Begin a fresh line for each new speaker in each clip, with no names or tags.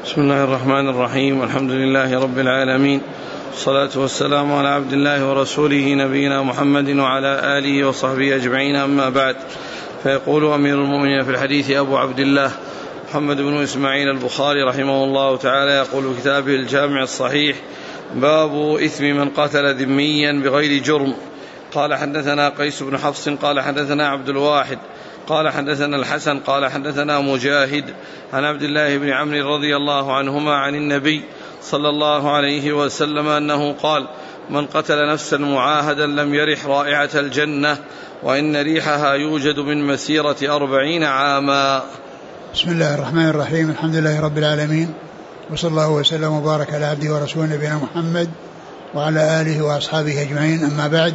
بسم الله الرحمن الرحيم. الحمد لله رب العالمين، والصلاة والسلام على عبد الله ورسوله نبينا محمد وعلى آله وصحبه أجمعين، أما بعد. فيقول أمير المؤمنين في الحديث أبو عبد الله محمد بن إسماعيل البخاري رحمه الله تعالى، يقول في كتابه الجامع الصحيح: باب إثم من قتل ذميا بغير جرم. قال حدثنا قيس بن حفص قال حدثنا عبد الواحد قال حدثنا الحسن قال حدثنا مجاهد عن عبد الله بن عمرو رضي الله عنهما عن النبي صلى الله عليه وسلم أنه قال: من قتل نفسا معاهدا لم يرح رائحة الجنة، وإن ريحها يوجد من مسيرة 40 عاما.
بسم الله الرحمن الرحيم. الحمد لله رب العالمين، وصلى الله وسلم وبارك على عبده ورسوله نبينا محمد وعلى آله وأصحابه أجمعين، أما بعد.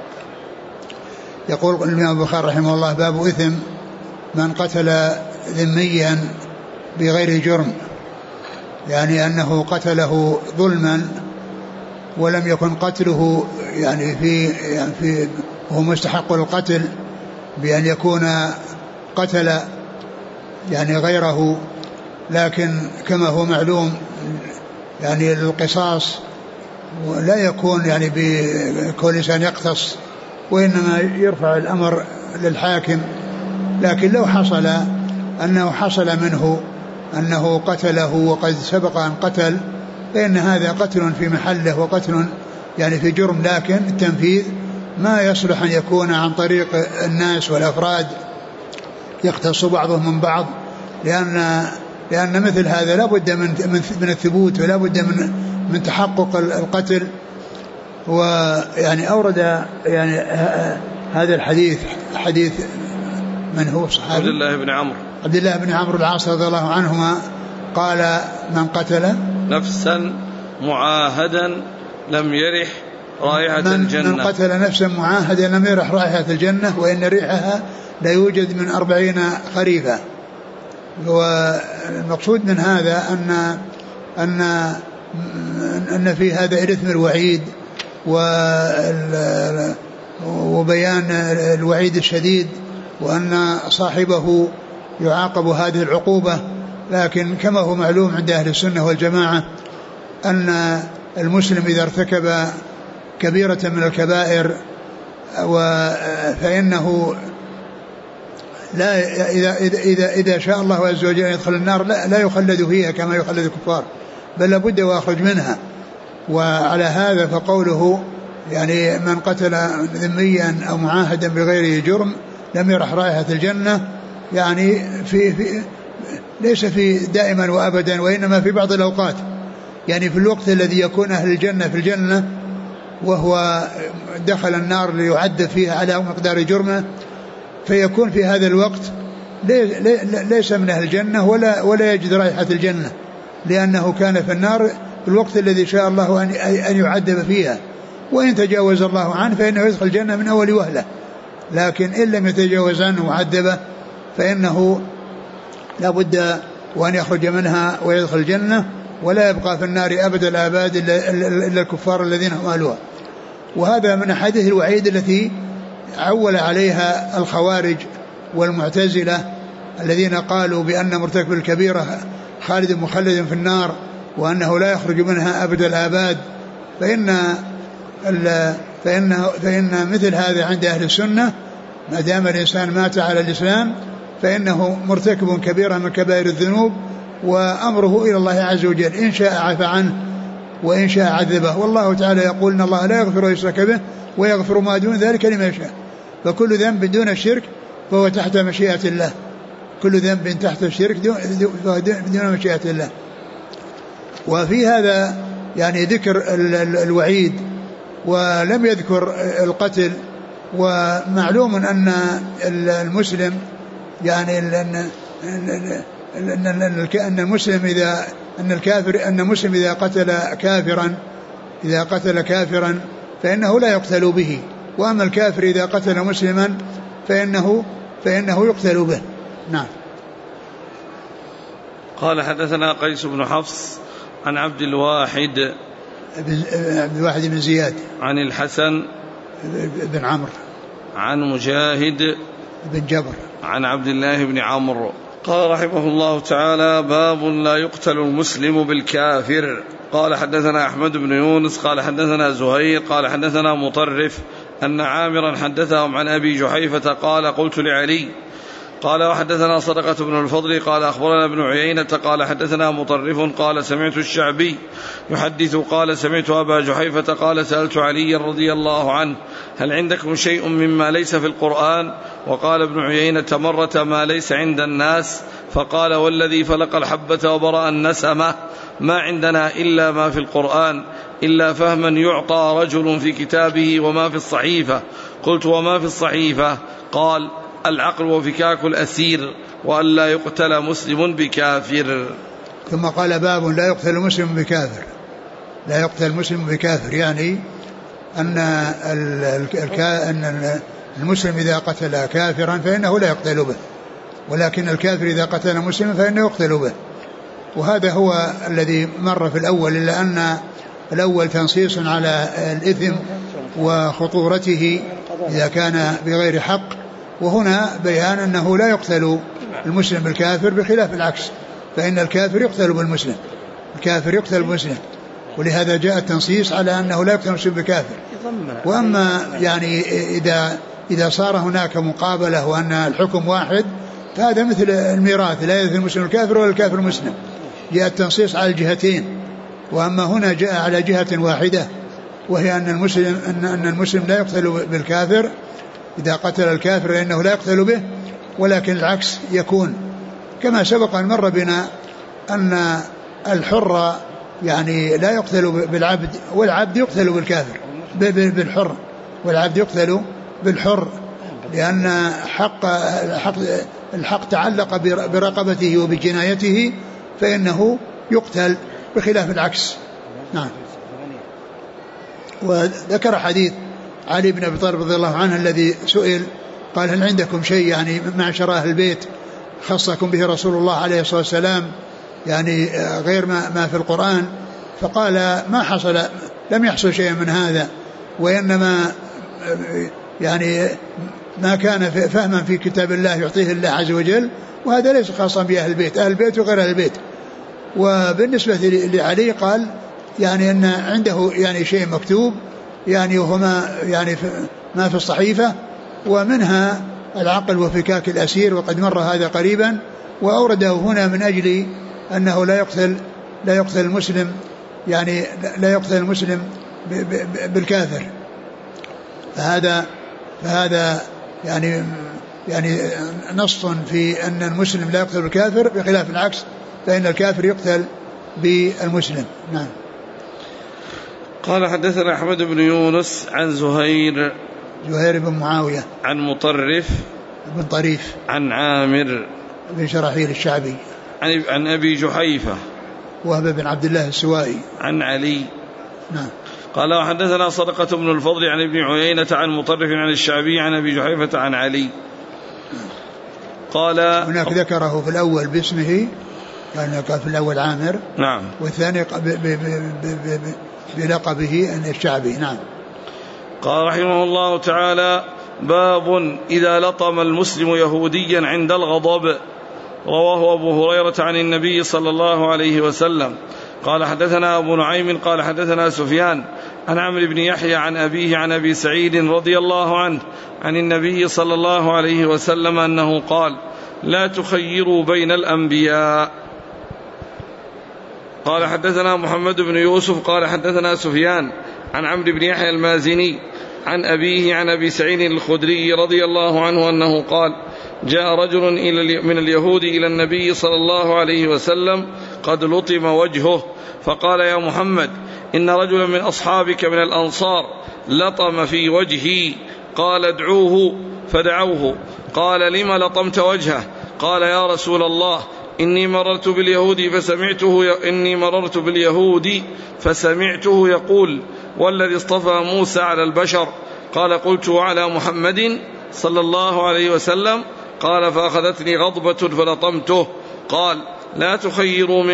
يقول الإمام البخاري رحمه الله: باب إثم من قتل ذميا بغير جرم، يعني أنه قتله ظلما ولم يكن قتله يعني في هو مستحق القتل، بأن يكون قتل يعني غيره، لكن كما هو معلوم يعني القصاص لا يكون يعني بكل إنسان يقتص، وإنما يرفع الأمر للحاكم. لكن لو حصل أنه حصل منه أنه قتله وقد سبق أن قتل، فإن هذا قتل في محله وقتل يعني في جرم، لكن التنفيذ ما يصلح أن يكون عن طريق الناس والأفراد يقتص بعضهم من بعض، لأن مثل هذا لا بد من الثبوت، ولا بد من تحقق القتل. ويعني أورد يعني هذا الحديث حديث من هو صحابي؟ عبد الله بن عمرو العاص رضي الله عنهما قال: من قتل
نفسا معاهدا لم يرح رائحة الجنة.
من قتل نفسا معاهدا لم يرح رائحة الجنة، وإن ريحها لا يوجد من 40 خريفا. والمقصود من هذا أن في هذا إثم الوعيد وبيان الوعيد الشديد، وأن صاحبه يعاقب هذه العقوبة. لكن كما هو معلوم عند أهل السنة والجماعة أن المسلم إذا ارتكب كبيرة من الكبائر فإنه لا إذا شاء الله عز وجل يدخل النار لا يخلد فيها كما يخلد الكفار، بل لابد ويخرج منها. وعلى هذا فقوله يعني من قتل ذميا أو معاهدا بغير جرم لم يرح رائحة الجنة، يعني ليس في دائما وأبدا، وإنما في بعض الأوقات، يعني في الوقت الذي يكون أهل الجنة في الجنة وهو دخل النار ليعذب فيها على مقدار جرمه، فيكون في هذا الوقت ليس من أهل الجنة ولا يجد رائحة الجنة، لأنه كان في النار في الوقت الذي شاء الله أن يعذب فيها. وإن تجاوز الله عنه فإنه يدخل الجنة من أول وهلة، لكن إن لم يتجاوز عنه وعذبه فإنه لا بد وأن يخرج منها ويدخل الجنة، ولا يبقى في النار أبد الآباد إلا الكفار الذين هم أهلها. وهذا من أحاديث الوعيد التي عول عليها الخوارج والمعتزلة الذين قالوا بأن مرتكب الكبيرة خالد مخلد في النار، وأنه لا يخرج منها أبد الآباد. فإن مثل هذا عند أهل السنة ما دام الإنسان مات على الإسلام فإنه مرتكب كبيرة من كبائر الذنوب، وأمره إلى الله عز وجل، إن شاء عفى عنه وإن شاء عذبه. والله تعالى يقول إن الله لا يغفر يشرك به ويغفر ما دون ذلك لمن يشاء. فكل ذنب دون الشرك فهو تحت مشيئة الله، كل ذنب تحت الشرك دون مشيئة الله. وفي هذا يعني ذكر الوعيد ولم يذكر القتل. ومعلوم أن المسلم يعني أن المسلم إذا قتل كافرا فإنه لا يقتل به، وأما الكافر إذا قتل مسلما فإنه يقتل به. نعم.
قال حدثنا قيس بن حفص عن عبد الواحد
بن زياد
عن الحسن
بن عمرو
عن مجاهد
بن جبر
عن عبد الله بن عمرو قال رحمه الله تعالى: باب لا يقتل المسلم بالكافر. قال حدثنا أحمد بن يونس قال حدثنا زهير قال حدثنا مطرف أن عامرا حدثهم عن أبي جحيفة قال: قلت لعلي قال: وحدثنا صدقة بن الفضل قال: أخبرنا ابن عيينة قال: حدثنا مطرف قال: سمعت الشعبي يحدث قال: سمعت أبا جحيفة قال: سألت علي رضي الله عنه: هل عندكم شيء مما ليس في القرآن؟ وقال ابن عيينة مرة: ما ليس عند الناس. فقال: والذي فلق الحبة وبرأ النسمة ما عندنا إلا ما في القرآن، إلا فهما يعطى رجل في كتابه وما في الصحيفة. قلت: وما في الصحيفة؟ قال: العقل وفكاك الأسير، وأن لا يقتل مسلم بكافر.
ثم قال: باب لا يقتل مسلم بكافر. لا يقتل مسلم بكافر يعني أن المسلم إذا قتل كافرا فإنه لا يقتل به، ولكن الكافر إذا قتل مسلما فإنه يقتل به. وهذا هو الذي مر في الأول، إلا أن الأول تنصيص على الإثم وخطورته إذا كان بغير حق، وهنا بيان أنه لا يقتل المسلم بالكافر، بخلاف العكس، فإن الكافر يقتل بالمسلم، الكافر يقتل بالمسلم، ولهذا جاء التنصيص على أنه لا يقتل المسلم بالكافر. وأما يعني إذا صار هناك مقابلة وأن الحكم واحد فهذا مثل الميراث، لا يرث المسلم الكافر ولا الكافر المسلم، جاء التنصيص على الجهتين. وأما هنا جاء على جهة واحدة، وهي أن المسلم لا يقتل بالكافر، إذا قتل الكافر فإنه لا يقتل به، ولكن العكس يكون كما سبق أن مر بنا أن الحر يعني لا يقتل بالعبد، والعبد يقتل بالكافر بالحر، والعبد يقتل بالحر، لأن الحق تعلق برقبته وبجنايته، فإنه يقتل بخلاف العكس. نعم. وذكر حديث علي بن أبي طالب رضي الله عنه الذي سئل قال: هل عندكم شيء يعني معشر أهل البيت خصكم به رسول الله عليه الصلاة والسلام يعني غير ما في القرآن؟ فقال: ما حصل، لم يحصل شيء من هذا، وإنما يعني ما كان فهما في كتاب الله يعطيه الله عز وجل، وهذا ليس خاصا بأهل البيت، أهل البيت وغير أهل البيت. وبالنسبة لعلي قال يعني أن عنده يعني شيء مكتوب يعني وهما يعني ما في الصحيفة، ومنها العقل وفكاك الأسير، وقد مر هذا قريبا، وأورده هنا من أجل أنه لا يقتل المسلم يعني لا يقتل المسلم بالكافر. فهذا يعني نص في أن المسلم لا يقتل بالكافر، بخلاف العكس فإن الكافر يقتل بالمسلم. نعم.
قال: حدثنا أحمد بن يونس عن زهير
بن معاوية
عن مطرف
بن طريف عن
عامر
بن شراحيل الشعبي
عن أبي جحيفة
وهب بن عبد الله السوائي عن
علي.
نعم.
قال: وحدثنا صدقة بن الفضل عن ابن عيينة عن مطرف عن الشعبي عن أبي جحيفة عن علي. قال:
هناك ذكره في الأول باسمه، كان في الأول عامر،
نعم،
والثاني بلقبه أن الشعبي. نعم.
قال رحمه الله تعالى: باب إذا لطم المسلم يهوديا عند الغضب. رواه أبو هريرة عن النبي صلى الله عليه وسلم. قال: حدثنا أبو نعيم قال حدثنا سفيان عن عمرو بن يحيى عن أبيه عن أبي سعيد رضي الله عنه عن النبي صلى الله عليه وسلم أنه قال: لا تخيروا بين الأنبياء. قال: حدثنا محمد بن يوسف قال حدثنا سفيان عن عمرو بن يحيى المازني عن أبيه عن أبي سعيد الخدري رضي الله عنه أنه قال: جاء رجل من اليهود إلى النبي صلى الله عليه وسلم قد لطم وجهه، فقال: يا محمد، إن رجلا من أصحابك من الأنصار لطم في وجهي. قال: ادعوه. فدعوه. قال: لم لطمت وجهه؟ قال: يا رسول الله، إني مررت باليهود فسمعته يقول: والذي اصطفى موسى على البشر. قال: قلت: وعلى محمد صلى الله عليه وسلم؟ قال: فأخذتني غضبة فلطمته. قال: لا تخيروني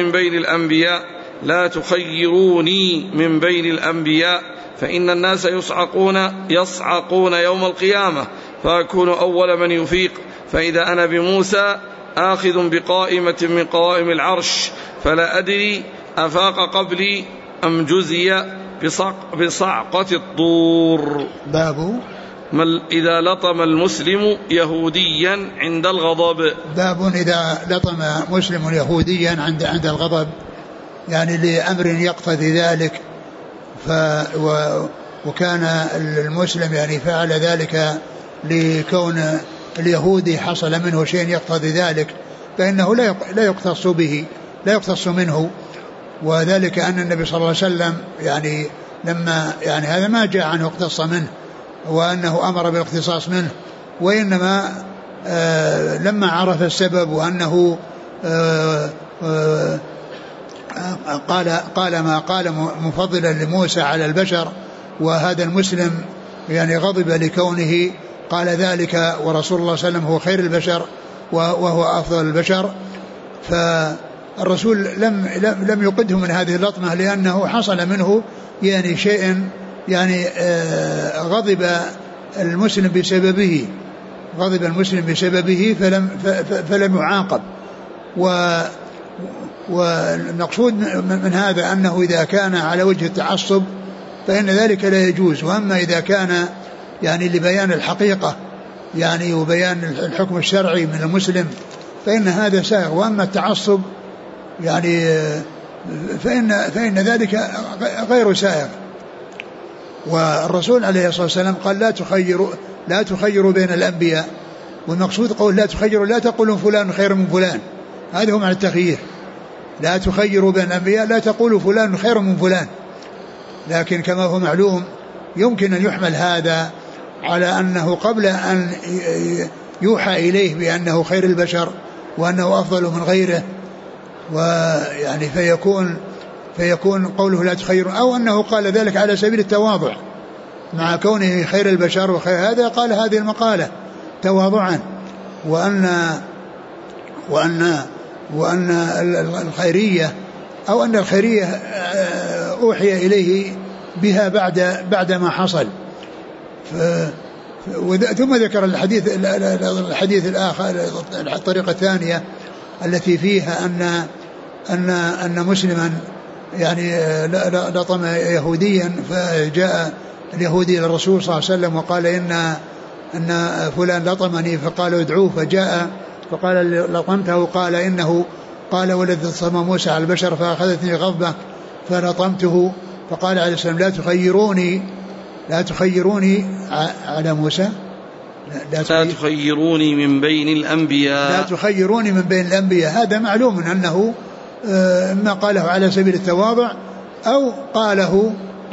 من بين الأنبياء، فإن الناس يصعقون يوم القيامة، فأكون أول من يفيق، فإذا أنا بموسى آخذ بقائمة من قوائم العرش فلا أدري أفاق قبلي أم جزي بصعقة الطور.
باب
إذا لطم المسلم يهوديا عند الغضب.
باب إذا لطم مسلم يهوديا عند الغضب، يعني لأمر يقتضي ذلك، وكان المسلم يعني فعل ذلك لكون اليهودي حصل منه شيء يقتضي ذلك، فإنه لا يقتص به، لا يقتص منه. وذلك أن النبي صلى الله عليه وسلم يعني لما يعني هذا ما جاء عنه اقتص منه وأنه أمر بالاقتصاص منه، وإنما لما عرف السبب وأنه قال ما قال مفضلا لموسى على البشر، وهذا المسلم يعني غضب لكونه قال ذلك، ورسول الله صلى الله عليه وسلم هو خير البشر وهو أفضل البشر. فالرسول لم يقده من هذه اللطمة، لأنه حصل منه يعني شيء يعني غضب المسلم بسببه فلم يعاقب. والمقصود من هذا أنه إذا كان على وجه التعصب فإن ذلك لا يجوز، وأما إذا كان يعني لبيان الحقيقة يعني وبيان الحكم الشرعي من المسلم فإن هذا سائغ. وأما التعصب يعني فإن ذلك غير سائغ. والرسول عليه الصلاة والسلام قال لا تخيروا بين الأنبياء، والمقصود قول لا تخيروا، لا تقولوا فلان خير من فلان، هذا هو معنى التخيير. لا تخيروا بين الأنبياء، لا تقولوا فلان خير من فلان. لكن كما هو معلوم يمكن أن يحمل هذا على أنه قبل أن يوحى إليه بأنه خير البشر وأنه أفضل من غيره، ويعني فيكون قوله لا تخيروا، أو أنه قال ذلك على سبيل التواضع مع كونه خير البشر وخير هذا، قال هذه المقالة تواضعا، وأن الخيرية أو أن الخيرية أوحي إليه بها بعد ما حصل. ثم ذكر الحديث الآخر، الطريقة الثانية التي فيها أن مسلما يعني لطم يهوديا، فجاء اليهودي إلى الرسول صلى الله عليه وسلم وقال إن فلان لطمني، فقال ادعوه، فجاء فقال لطمته، قال إنه قال والذي لطم موسى على البشر فأخذتني غضبة فلطمته، فقال عليه السلام لا تخيروني على موسى،
لا تخيروني من بين الأنبياء،
لا تخيروني من بين الأنبياء. هذا معلوم أنه ما قاله على سبيل التواضع أو قاله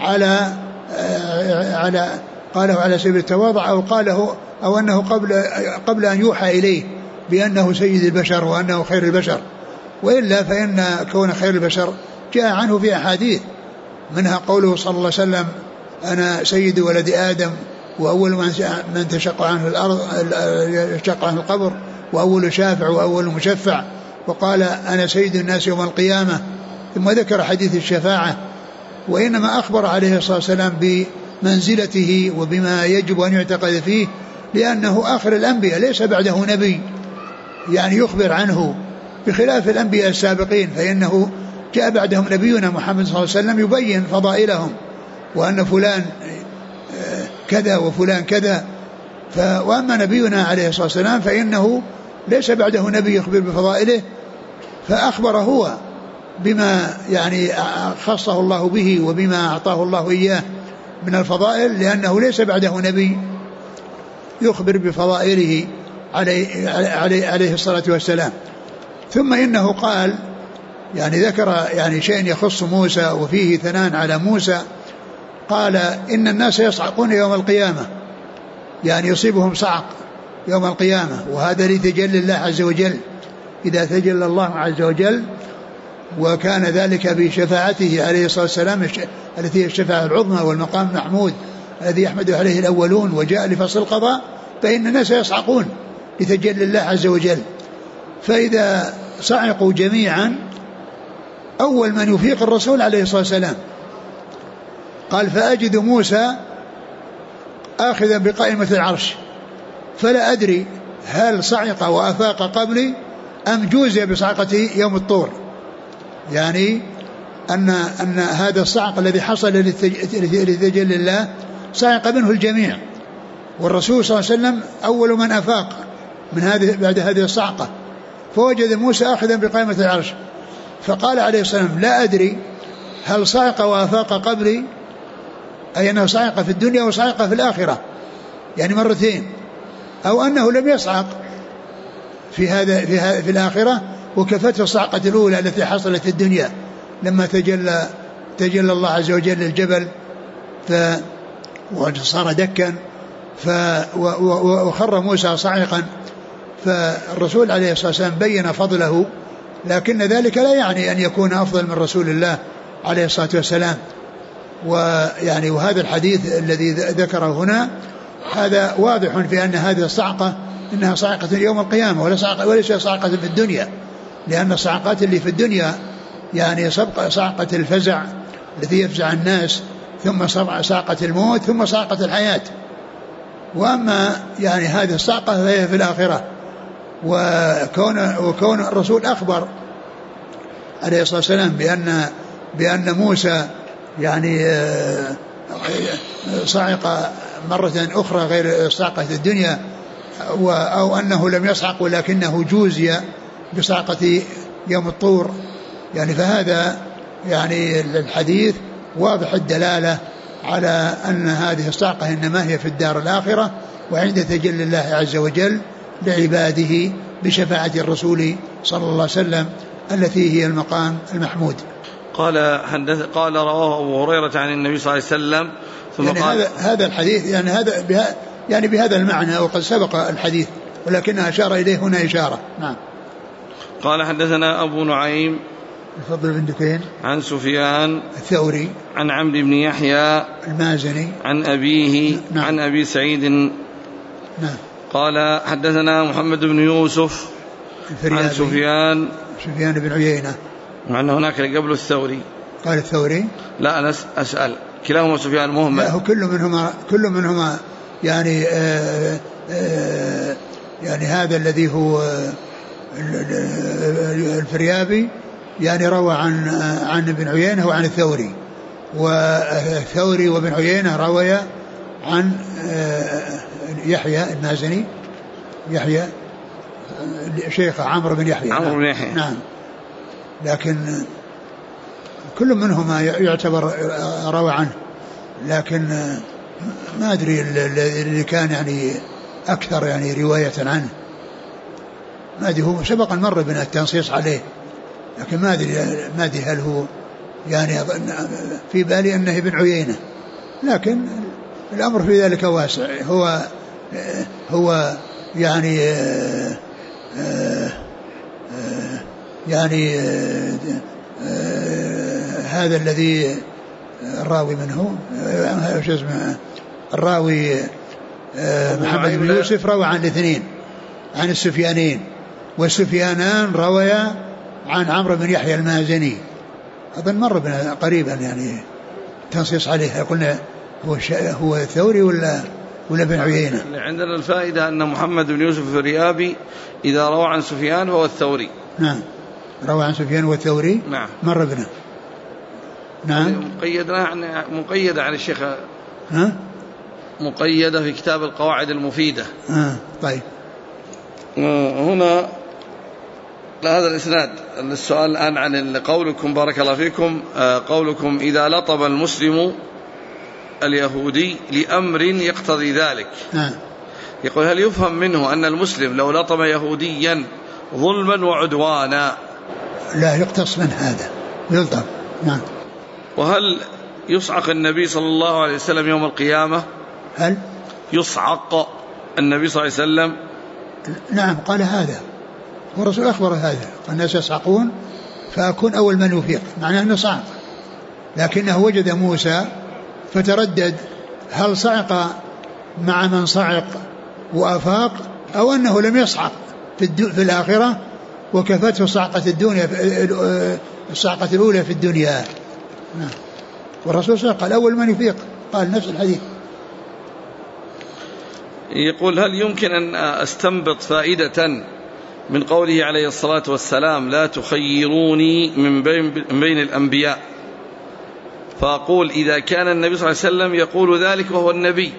على سبيل التواضع، أو أنه قبل أن يوحى إليه بأنه سيد البشر وأنه خير البشر. وإلا فإن كون خير البشر جاء عنه في أحاديث، منها قوله صلى الله عليه وسلم أنا سيد ولد آدم وأول من تشق عنه الأرض يشق عنه القبر وأول شافع وأول مشفع، وقال أنا سيد الناس يوم القيامة، ثم ذكر حديث الشفاعة. وإنما أخبر عليه الصلاة والسلام بمنزلته وبما يجب أن يعتقد فيه، لأنه آخر الأنبياء ليس بعده نبي يعني يخبر عنه، بخلاف الأنبياء السابقين فإنه جاء بعدهم نبينا محمد صلى الله عليه وسلم يبين فضائلهم، وأن فلان كذا وفلان كذا. وأما نبينا عليه الصلاة والسلام فإنه ليس بعده نبي يخبر بفضائله، فأخبر هو بما يعني خصه الله به وبما أعطاه الله إياه من الفضائل، لأنه ليس بعده نبي يخبر بفضائله عليه الصلاة والسلام. ثم إنه قال يعني ذكر يعني شيء يخص موسى وفيه ثناء على موسى، قال إن الناس يصعقون يوم القيامة، يعني يصيبهم صعق يوم القيامة، وهذا لتجلي الله عز وجل، إذا تجلى الله عز وجل، وكان ذلك بشفاعته عليه الصلاة والسلام التي هي الشفاعة العظمى والمقام المحمود الذي يحمد عليه الأولون، وجاء لفصل القضاء، فإن الناس يصعقون لتجلي الله عز وجل. فإذا صعقوا جميعا أول من يفيق الرسول عليه الصلاة والسلام، قال فأجد موسى آخذا بقائمة العرش فلا أدري هل صعق وأفاق قبلي أم جوزي بصعقة يوم الطور، يعني أن هذا الصعق الذي حصل لتجلي الله صعق منه الجميع، والرسول صلى الله عليه وسلم أول من أفاق من بعد هذه الصعقة، فوجد موسى آخذا بقائمة العرش، فقال عليه الصلاة والسلام لا أدري هل صعق وأفاق قبلي، أي أنه صعق في الدنيا وصعق في الآخرة يعني مرتين، أو أنه لم يصعق في الآخرة وكفته الصعقة الأولى التي حصلت في الدنيا لما تجلى الله عز وجل للجبل وصار دكا وخر موسى صاعقا. فالرسول عليه الصلاة والسلام بين فضله، لكن ذلك لا يعني أن يكون أفضل من رسول الله عليه الصلاة والسلام. ويعني وهذا الحديث الذي ذكره هنا هذا واضح في أن هذه الصعقة إنها صعقة يوم القيامة وليس صعقة في الدنيا، لأن الصعقات اللي في الدنيا يعني صعقة الفزع التي يفزع الناس، ثم صعقة الموت، ثم صعقة الحياة. وأما يعني هذه الصعقة فهي في الآخرة. وكون الرسول أخبر عليه الصلاة والسلام بأن موسى يعني صعق مرة أخرى غير صعقة الدنيا، أو أنه لم يصعق ولكنه جوزي بصعقة يوم الطور، يعني فهذا يعني الحديث واضح الدلالة على أن هذه الصعقة إنما هي في الدار الآخرة وعند تجلي الله عز وجل لعباده بشفاعة الرسول صلى الله عليه وسلم التي هي المقام المحمود.
قال رواه أبو هريرة عن النبي صلى الله عليه وسلم ثم
يعني
قال
هذا الحديث يعني بهذا المعنى وقد سبق الحديث ولكنها أشار إليه هنا إشارة. نعم.
قال حدثنا أبو نعيم
الفضل بن دكين
عن سفيان
الثوري
عن عمرو بن يحيى
المازني عن
أبيه نعم. عن أبي سعيد
نعم.
قال حدثنا محمد بن يوسف عن سفيان
بن عيينة،
مع أن هناك قبل الثوري
قال الثوري
لا أنا أسأل كلاهما سفيان مهمل،
لا كل منهما يعني يعني هذا الذي هو الفريابي يعني روى عن ابن عيينة وعن الثوري، والثوري وابن عيينة روي عن يحيى المازني يحيى شيخ عمرو بن يحيى نعم. لكن كل منهما يعتبر روى عنه، لكن ما أدري اللي كان يعني أكثر يعني رواية عنه، ما أدري هو سبق المرة بنا التنصيص عليه، لكن ما أدري هل هو يعني في بالي أنه ابن عيينة، لكن الأمر في ذلك واسع. هو يعني هذا الذي الراوي منه شو اسمه الراوي محمد بن يوسف روى عن الاثنين عن السفيانين، والسفيانان رويا عن عمرو بن يحيى المازني، أظن مر بنا قريبا يعني تنصيص عليه، قلنا هو الثوري ولا ابن عيينة.
عندنا الفائدة أن محمد بن يوسف الريابي إذا روى عن سفيان فهو الثوري.
نعم روى عن سفيان والثوري.
نعم
مر بنا. نعم
مقيدة عن الشيخ مقيدة في كتاب القواعد المفيدة.
طيب
هنا هذا الإسناد. السؤال الآن عن قولكم بارك الله فيكم، قولكم إذا لطم المسلم اليهودي لأمر يقتضي ذلك. يقول هل يفهم منه أن المسلم لو لطم يهوديا ظلما وعدوانا
لا يقتص من هذا يلطم؟ نعم.
وهل يصعق النبي صلى الله عليه وسلم يوم القيامة؟
هل
يصعق النبي صلى الله عليه وسلم؟
نعم قال هذا، والرسول أخبر هذا، الناس يصعقون فأكون أول من يفيق، معناه أنه صعق، لكنه وجد موسى فتردد هل صعق مع من صعق وأفاق أو أنه لم يصعق في الآخرة وكفته صعقة الدنيا الصعقة الأولى في الدنيا. والرسول صلى الله عليه وسلم قال أول من يفيق، قال نفس الحديث.
يقول هل يمكن أن أستنبط فائدة من قوله عليه الصلاة والسلام: لا تخيروني من بين الأنبياء، فأقول إذا كان النبي صلى الله عليه وسلم يقول ذلك وهو النبي،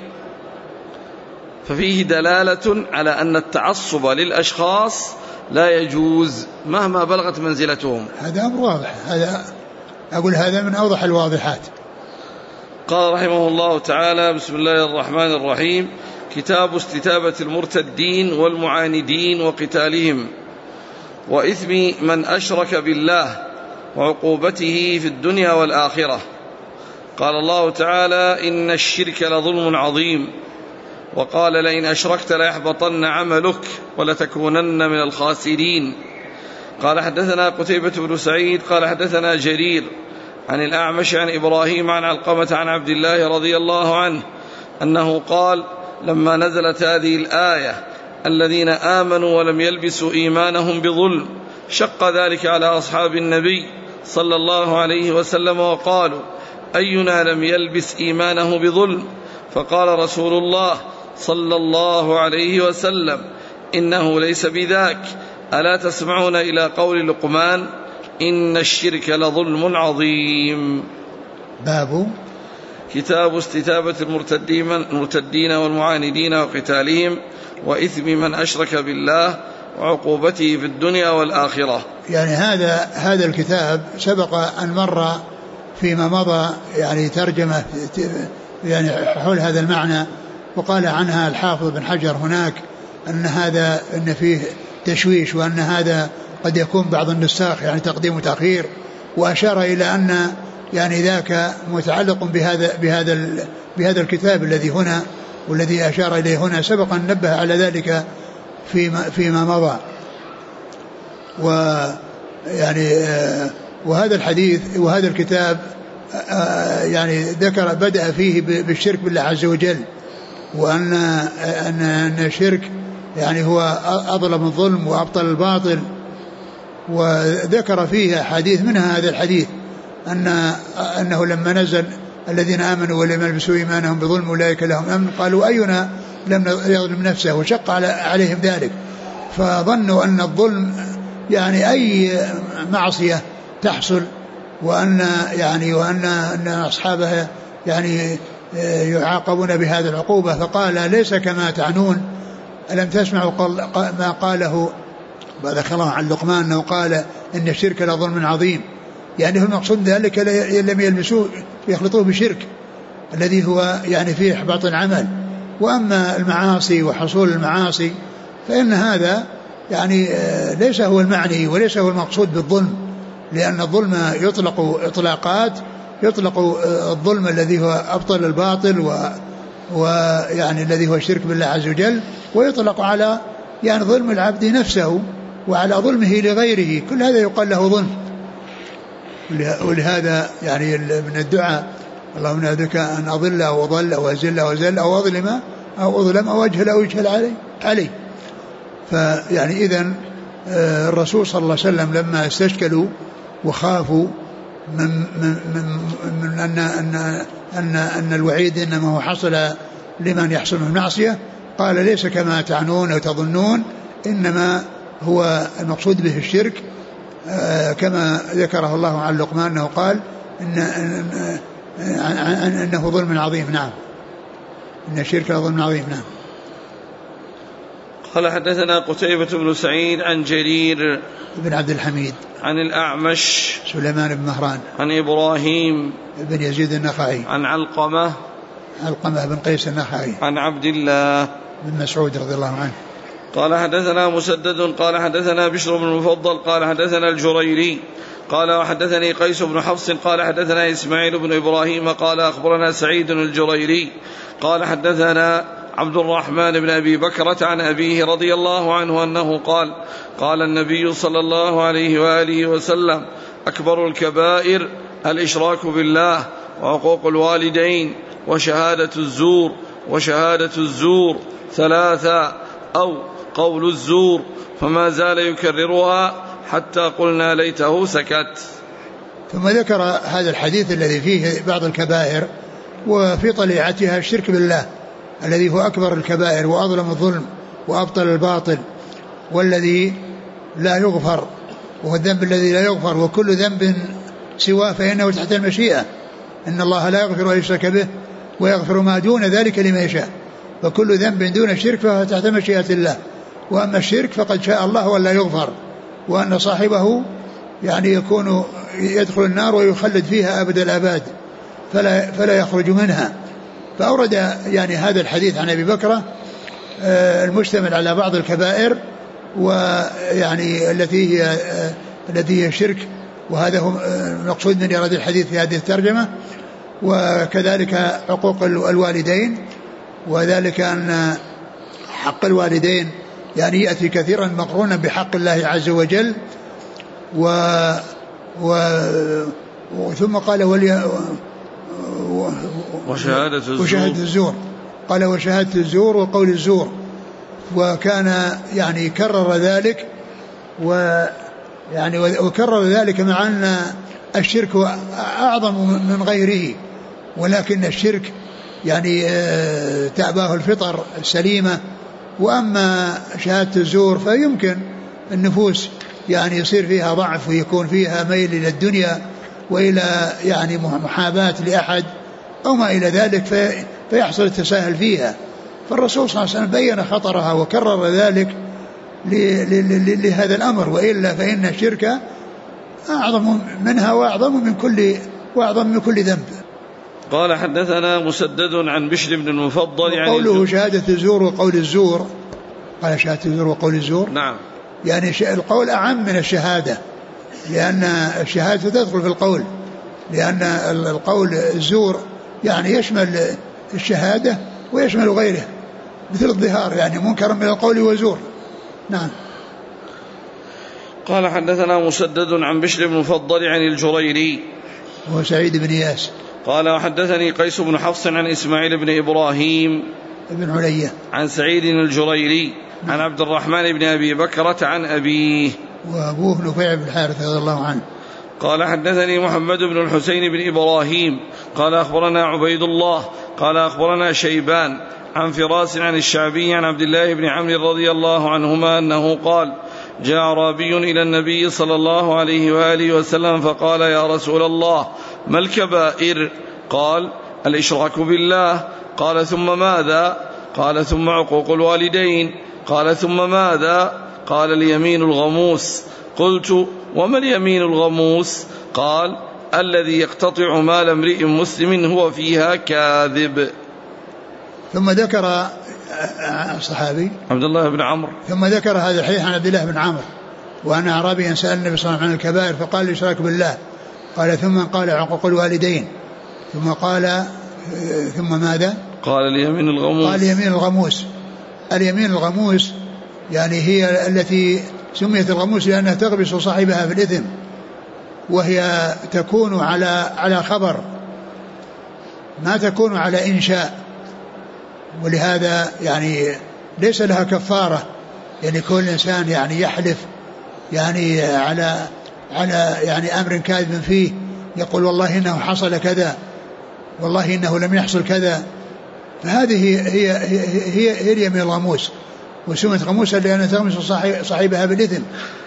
ففيه دلالة على أن التعصب للأشخاص لا يجوز مهما بلغت منزلتهم.
هذا أمر واضح، هذا من أوضح الواضحات.
قال رحمه الله تعالى: بسم الله الرحمن الرحيم. كتاب استتابة المرتدين والمعاندين وقتالهم وإثم من أشرك بالله وعقوبته في الدنيا والآخرة. قال الله تعالى: إن الشرك لظلم عظيم. وقال: لئن أشركت ليحبطن عملك ولتكونن من الخاسرين. قال: حدثنا قتيبة بن سعيد قال حدثنا جرير عن الأعمش عن إبراهيم عن علقمة عن عبد الله رضي الله عنه أنه قال: لما نزلت هذه الآية: الذين آمنوا ولم يلبسوا إيمانهم بظلم، شق ذلك على أصحاب النبي صلى الله عليه وسلم وقالوا: أينا لم يلبس إيمانه بظلم؟ فقال رسول الله صلى الله عليه وسلم: إنه ليس بذاك. ألا تسمعون إلى قول لقمان: إن الشرك لظلم عظيم.
باب
كتاب استتابة المرتدين والمعاندين وقتالهم وإثم من أشرك بالله وعقوبته في الدنيا والآخرة.
يعني هذا الكتاب سبق أن مر فيما مضى، يعني ترجمة يعني حول هذا المعنى، وقال عنها الحافظ بن حجر هناك أن فيه تشويش، وأن هذا قد يكون بعض النساخ يعني تقديم وتأخير، وأشار إلى أن يعني ذاك متعلق بهذا الكتاب الذي هنا والذي أشار إليه هنا. سبق أن نبه على ذلك فيما مضى. ويعني وهذا الحديث وهذا الكتاب يعني ذكر بدأ فيه بالشرك بالله عز وجل، وأن الشرك يعني هو أظلم الظلم وأبطل الباطل، وذكر فيه حديث منها هذا الحديث أنه لما نزل: الذين آمنوا ولم يلبسوا إيمانهم بظلم أولئك لهم أمن، قالوا: أينا لم يظلم نفسه، وشق عليهم ذلك، فظنوا أن الظلم يعني أي معصية تحصل، وأن أصحابها يعني يعاقبون بهذه العقوبة. فقال: ليس كما تعنون. ألم تسمعوا ما قاله ذكر الله عن لقمان أنه قال: إن الشرك لظلم عظيم، يعني هو المقصود ذلك لم يلبسوه يخلطوه بشرك الذي هو يعني فيه إحباط العمل. وأما المعاصي وحصول المعاصي فإن هذا يعني ليس هو المعني وليس هو المقصود بالظلم، لأن الظلم يطلق إطلاقات، يطلق الظلم الذي هو أبطل الباطل ويعني الذي هو الشرك بالله عز وجل، ويطلق على يعني ظلم العبد نفسه وعلى ظلمه لغيره، كل هذا يقال له ظلم. ولهذا يعني من الدعاء: اللهم نعوذ أن أضل أو أضل أو أزل أو أزل أو أظلم أو أجهل أو يجهل علي. فيعني إذن الرسول صلى الله عليه وسلم لما استشكلوا وخافوا من أن الوعيد إنما هو حصل لمن يحصل من المعصية، قال: ليس كما تعنون أو تظنون، إنما هو المقصود به الشرك، كما ذكره الله عن لقمان أنه قال أنه ظلم عظيم. نعم، إن الشرك لظلم عظيم. نعم.
قال: حدثنا قتيبة بن سعيد عن جرير
بن عبد الحميد عن
الأعمش
سليمان بن مهران عن
إبراهيم
بن يزيد النخعي عن
علقمة
بن قيس النخعي
عن عبد الله
بن مسعود رضي الله عنه.
قال: حدثنا مسدد قال حدثنا بشر بن المفضل قال حدثنا الجريري قال: وحدثني قيس بن حفص قال حدثنا إسماعيل بن إبراهيم قال: أخبرنا سعيد الجريري قال: حدثنا عبد الرحمن بن أبي بكرة عن أبيه رضي الله عنه أنه قال: قال النبي صلى الله عليه وآله وسلم: أكبر الكبائر الإشراك بالله وعقوق الوالدين وشهادة الزور 3 أو قول الزور، فما زال يكررها حتى قلنا ليته سكت.
ثم ذكر هذا الحديث الذي فيه بعض الكبائر وفي طليعتها الشرك بالله الذي هو أكبر الكبائر وأظلم الظلم وأبطل الباطل، والذي لا يغفر، وهو الذنب الذي لا يغفر، وكل ذنب سواه فإنه تحت المشيئة، إن الله لا يغفر أن يشرك به ويغفر ما دون ذلك لمن يشاء، فكل ذنب دون الشرك فهو تحت مشيئة الله، وأما الشرك فقد شاء الله ولا يغفر، وأن صاحبه يعني يكون يدخل النار ويخلد فيها أبد الآباد فلا يخرج منها. فأورد يعني هذا الحديث عن أبي بكرة المشتمل على بعض الكبائر ويعني التي هي الشرك، وهذا هو المقصود من إيراد الحديث في هذه الترجمة. وكذلك حقوق الوالدين، وذلك أن حق الوالدين يعني يأتي كثيرا مقرونا بحق الله عز وجل. ثم قال وشهادة الزور، قال وشهادة الزور وقول الزور، وكان يعني كرر ذلك وكرر ذلك مع أن الشرك أعظم من غيره، ولكن الشرك يعني تأباه الفطر السليمة. وأما شهادة الزور فيمكن النفوس يعني يصير فيها ضعف ويكون فيها ميل إلى الدنيا وإلى يعني محاباة لأحد أو ما إلى ذلك فيحصل التساهل فيها. فالرسول صلى الله عليه وسلم بيّن خطرها وكرر ذلك لهذا الأمر، وإلا فإن الشرك أعظم منها وأعظم من كل ذنب.
قال حدثنا مسدد عن بشر بن المفضل يعني
قوله شهادة الزور وقول الزور، قال شهادة الزور وقول الزور،
نعم،
يعني القول أعم من الشهادة، لأن الشهادة تدخل في القول، لأن القول الزور يعني يشمل الشهادة ويشمل غيره، مثل الظهار يعني منكر من القول وزور. نعم.
قال حدثنا مسدد عن بشر بن المفضل عن الجريري
هو سعيد بن إياس
قال وحدثني قيس بن حفص عن إسماعيل بن إبراهيم
بن علية عن
سعيد الجريري عن عبد الرحمن بن أبي بكرة عن أبيه
وأبوه نفيع بن الحارث رضي الله عنه.
قال حدثني محمد بن الحسين بن إبراهيم قال أخبرنا عبيد الله قال أخبرنا شيبان عن فراس عن الشعبي عن عبد الله بن عمرو رضي الله عنهما أنه قال جاء أعرابي إلى النبي صلى الله عليه وآله وسلم فقال يا رسول الله ما الكبائر؟ قال الإشراك بالله. قال ثم ماذا؟ قال ثم عقوق الوالدين. قال ثم ماذا؟ قال اليمين الغموس. قلت وما اليمين الغموس؟ قال الذي يقتطع مال امرئ مسلم هو فيها كاذب.
ثم ذكر الصحابي
عبد الله بن عمرو،
ثم ذكر هذا الحديث عن عبد الله بن عمرو وأن أعرابيا سأل النبي صلى الله عليه وسلم عن الكبائر فقال الإشراك بالله. قال ثم قال عقوق الوالدين. ثم قال ثم ماذا؟
قال اليمين الغموس.
قال اليمين الغموس. اليمين الغموس يعني هي التي سميت الغموس لأنها تغمس صاحبها في الإثم، وهي تكون على خبر ما تكون على إنشاء، ولهذا يعني ليس لها كفارة. يعني كل إنسان يعني يحلف يعني على يعني أمر كاذب فيه، يقول والله إنه حصل كذا والله إنه لم يحصل كذا، فهذه هي اليمين الغموس، وسمت غموسا لأنها تغمس صاحبها بالإثم.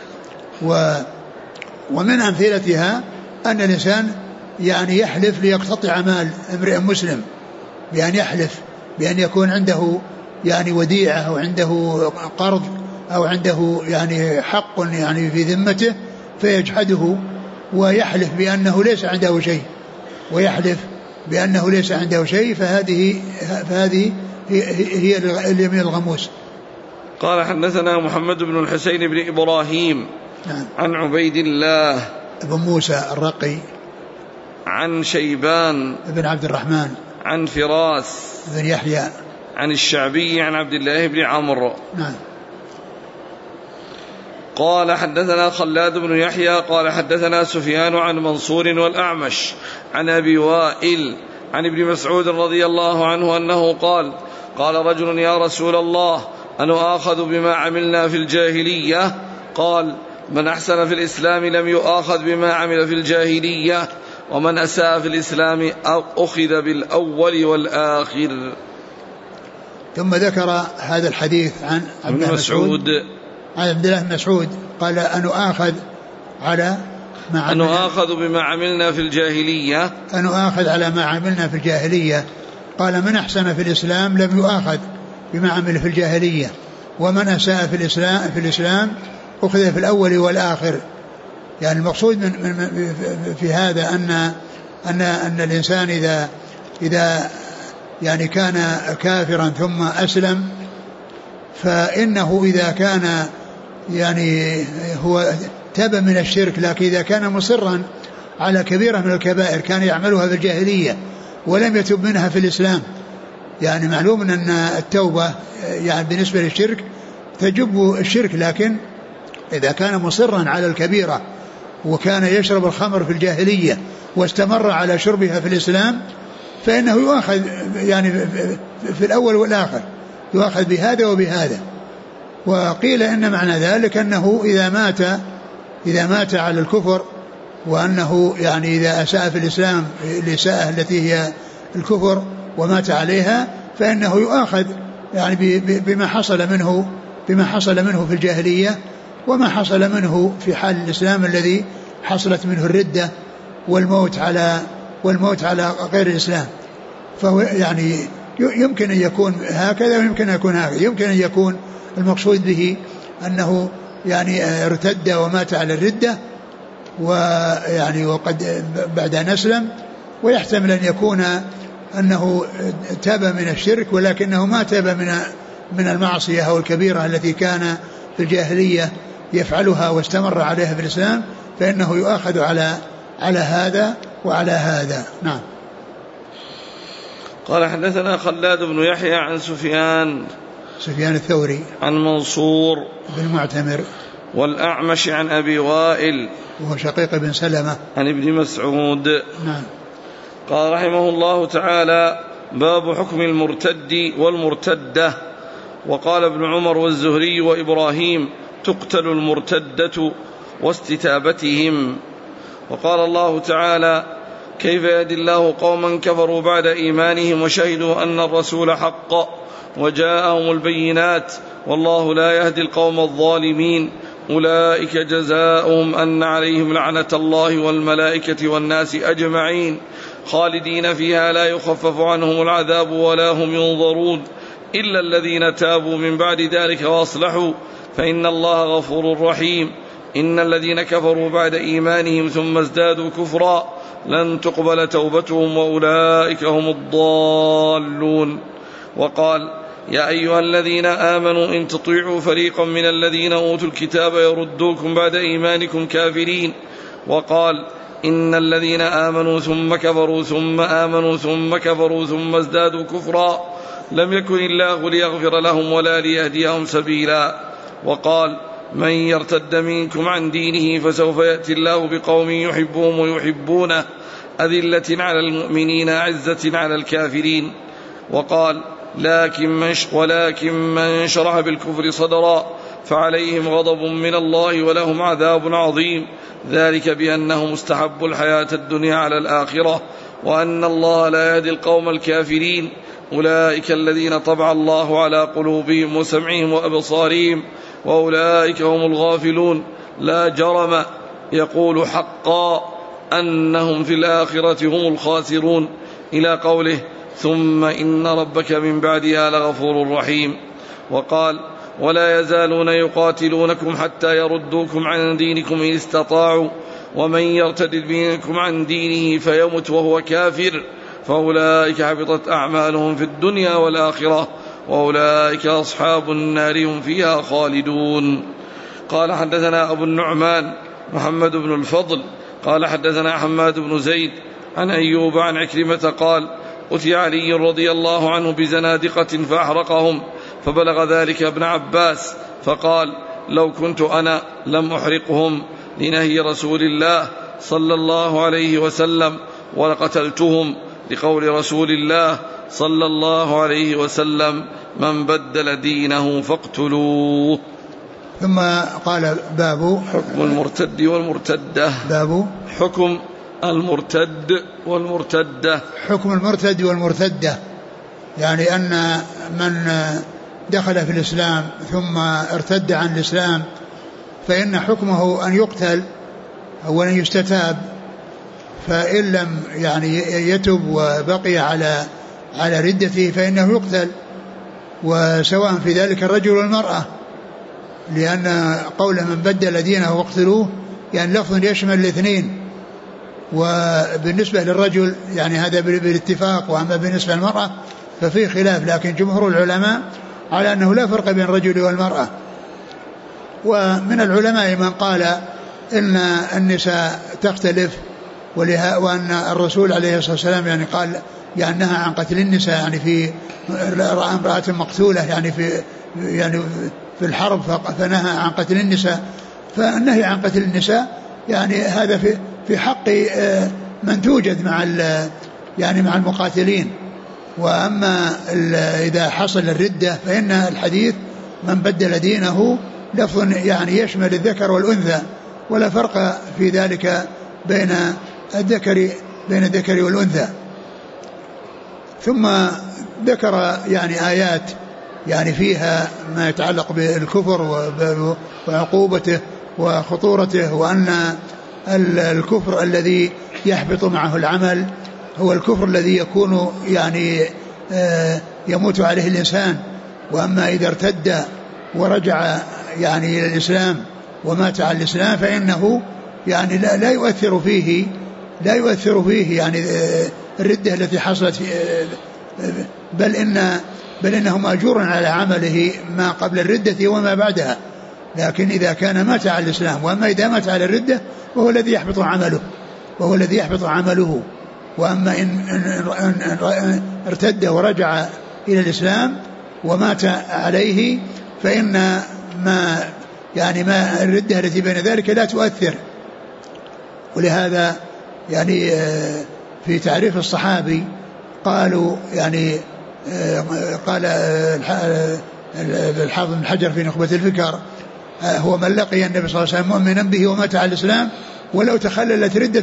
ومن أمثلتها أن الإنسان يعني يحلف ليقتطع مال امرئ مسلم، بأن يحلف بأن يكون عنده يعني وديعة أو عنده قرض أو عنده يعني حق يعني في ذمته فيجحده ويحلف بأنه ليس عنده شيء، فهذه هي اليمين الغموس.
قال حدثنا محمد بن الحسين بن إبراهيم
نعم.
عن عبيد الله
بن موسى الرقي
عن شيبان
بن عبد الرحمن
عن فراس
بن يحيى
عن الشعبي عن عبد الله بن عمرو.
نعم.
قال حدثنا خلاد بن يحيى قال حدثنا سفيان عن منصور والأعمش عن أبي وائل عن ابن مسعود رضي الله عنه أنه قال قال رجل يا رسول الله أنا آخذ بما عملنا في الجاهلية؟ قال من أحسن في الإسلام لم يؤاخذ بما عمل في الجاهلية، ومن أساء في الإسلام أخذ بالأول والآخر.
ثم ذكر هذا الحديث عن ابن مسعود عن عبد الله بن مسعود قال أن أؤاخذ على ما
أن أؤاخذ بما عملنا في الجاهلية،
أن أؤاخذ على ما عملنا في الجاهلية. قال من أحسن في الإسلام لم يؤاخذ بما عمل في الجاهلية، ومن أساء في الإسلام أخذ في الأول والآخر. يعني المقصود في هذا أن الإنسان إذا يعني كان كافرا ثم أسلم، فإنه إذا كان يعني هو تاب من الشرك، لكن إذا كان مصرا على كبيرة من الكبائر كان يعملها في الجاهلية ولم يتب منها في الإسلام، يعني معلوم أن التوبة يعني بالنسبة للشرك تجب الشرك، لكن إذا كان مصرا على الكبيرة وكان يشرب الخمر في الجاهلية واستمر على شربها في الإسلام فإنه يؤخذ يعني في الأول والآخر، يؤخذ بهذا وبهذا. وقيل إن معنى ذلك أنه إذا مات على الكفر، وأنه يعني إذا أساء في الإسلام الإساءة التي هي الكفر ومات عليها فإنه يؤخذ يعني بما حصل منه في الجاهلية وما حصل منه في حال الإسلام الذي حصلت منه الردة والموت على غير الإسلام. فهو يعني يمكن أن يكون هكذا ويمكن أن يكون هكذا. يمكن أن يكون المقصود به أنه يعني ارتد ومات على الردة ويعني وقد بعد أن أسلم، ويحتمل أن يكون أنه تاب من الشرك ولكنه ما تاب من المعصية أو الكبيرة التي كان في الجاهلية يفعلها واستمر عليها في الإسلام، فإنه يؤخذ على هذا وعلى هذا. نعم.
قال حدثنا خلاد بن يحيى عن سفيان
الثوري عن
منصور
بن معتمر
والأعمش عن أبي وائل
وهو شقيق بن سلمة
عن ابن مسعود.
نعم.
قال رحمه الله تعالى: باب حكم المرتد والمرتدة. وقال ابن عمر والزهري وإبراهيم: تقتل المرتدة واستتابتهم. وقال الله تعالى: كيف يهدي الله قوما كفروا بعد إيمانهم وشهدوا أن الرسول حق وجاءهم البينات والله لا يهدي القوم الظالمين أولئك جزاؤهم أن عليهم لعنة الله والملائكة والناس أجمعين خالدين فيها لا يخفف عنهم العذاب ولا هم ينظرون إلا الذين تابوا من بعد ذلك وأصلحوا فإن الله غفور رحيم. إن الذين كفروا بعد إيمانهم ثم ازدادوا كفرا لن تقبل توبتهم وأولئك هم الضالون. وقال: يا أيها الذين آمنوا إن تطيعوا فريقا من الذين أوتوا الكتاب يردوكم بعد إيمانكم كافرين. وقال: إن الذين آمنوا ثم كفروا ثم آمنوا ثم كفروا ثم ازدادوا كفرا لم يكن الله ليغفر لهم ولا ليهديهم سبيلا. وقال: من يرتد منكم عن دينه فسوف يأتي الله بقوم يحبهم ويحبونه أذلة على المؤمنين أعزة على الكافرين. وقال: ولكن من شرح بالكفر صدرا فعليهم غضب من الله ولهم عذاب عظيم ذلك بأنهم استحبوا الحياة الدنيا على الآخرة وأن الله لا يهدي القوم الكافرين أولئك الذين طبع الله على قلوبهم وسمعهم وأبصارهم وأولئك هم الغافلون لا جرم يقول حقا أنهم في الآخرة هم الخاسرون إلى قوله: ثم إن ربك من بعدها لغفور رحيم. وقال: ولا يزالون يقاتلونكم حتى يردوكم عن دينكم إن استطاعوا ومن يرتد منكم عن دينه فيمت وهو كافر فأولئك حبطت أعمالهم في الدنيا والآخرة وأولئك أصحاب النار هم فيها خالدون. قال حدثنا أبو النعمان محمد بن الفضل قال حدثنا حماد بن زيد عن أيوب عن عكرمة قال: أتي علي رضي الله عنه بزنادقة فأحرقهم فبلغ ذلك ابن عباس فقال: لو كنت أنا لم أحرقهم لنهي رسول الله صلى الله عليه وسلم ولقتلتهم لقول رسول الله صلى الله عليه وسلم: من بدل دينه فاقتلوه.
ثم قال: باب
حكم المرتد والمرتدة.
باب
حكم المرتد والمرتدة.
حكم المرتد والمرتدة، يعني أن من دخل في الإسلام ثم ارتد عن الإسلام فإن حكمه أن يقتل أو أن يستتاب، فإن لم يعني يتب وبقي على ردته فإنه يقتل، وسواء في ذلك الرجل والمرأة، لأن قول من بدل دينه واقتلوه يعني لفظ يشمل الاثنين. وبالنسبة للرجل يعني هذا بالاتفاق، وأما بالنسبة للمرأة ففيه خلاف، لكن جمهور العلماء على أنه لا فرق بين الرجل والمرأة. ومن العلماء من قال إن النساء تختلف، وأن الرسول عليه الصلاة والسلام يعني قال يعني نهى عن قتل النساء، يعني في رأى امرأة مقتولة يعني في الحرب فنهى عن قتل النساء. فالنهي عن قتل النساء يعني هذا في حق من توجد يعني مع المقاتلين. وأما إذا حصل الردة فإن الحديث من بدل دينه لفظ يعني يشمل الذكر والأنثى، ولا فرق في ذلك بين الذكر والأنثى. ثم ذكر يعني آيات يعني فيها ما يتعلق بالكفر وعقوبته وخطورته، وأن الكفر الذي يحبط معه العمل هو الكفر الذي يكون يعني يموت عليه الإنسان. وأما إذا ارتد ورجع يعني إلى الإسلام ومات على الإسلام فإنه يعني لا يؤثر فيه يعني الردة التي حصلت، بل إنه مأجور على عمله ما قبل الردة وما بعدها. لكن إذا كان مات على الإسلام، وأما إذا مات على الردة وهو الذي يحبط عمله. وأما إن ارتد ورجع إلى الإسلام ومات عليه فإن ما الردة التي بين ذلك لا تؤثر. ولهذا يعني في تعريف الصحابي قالوا يعني قال الحافظ بن حجر في نخبة الفكر هو من لقي النبي صلى الله عليه وسلم مؤمنا به ومات على الإسلام ولو تخللت ردة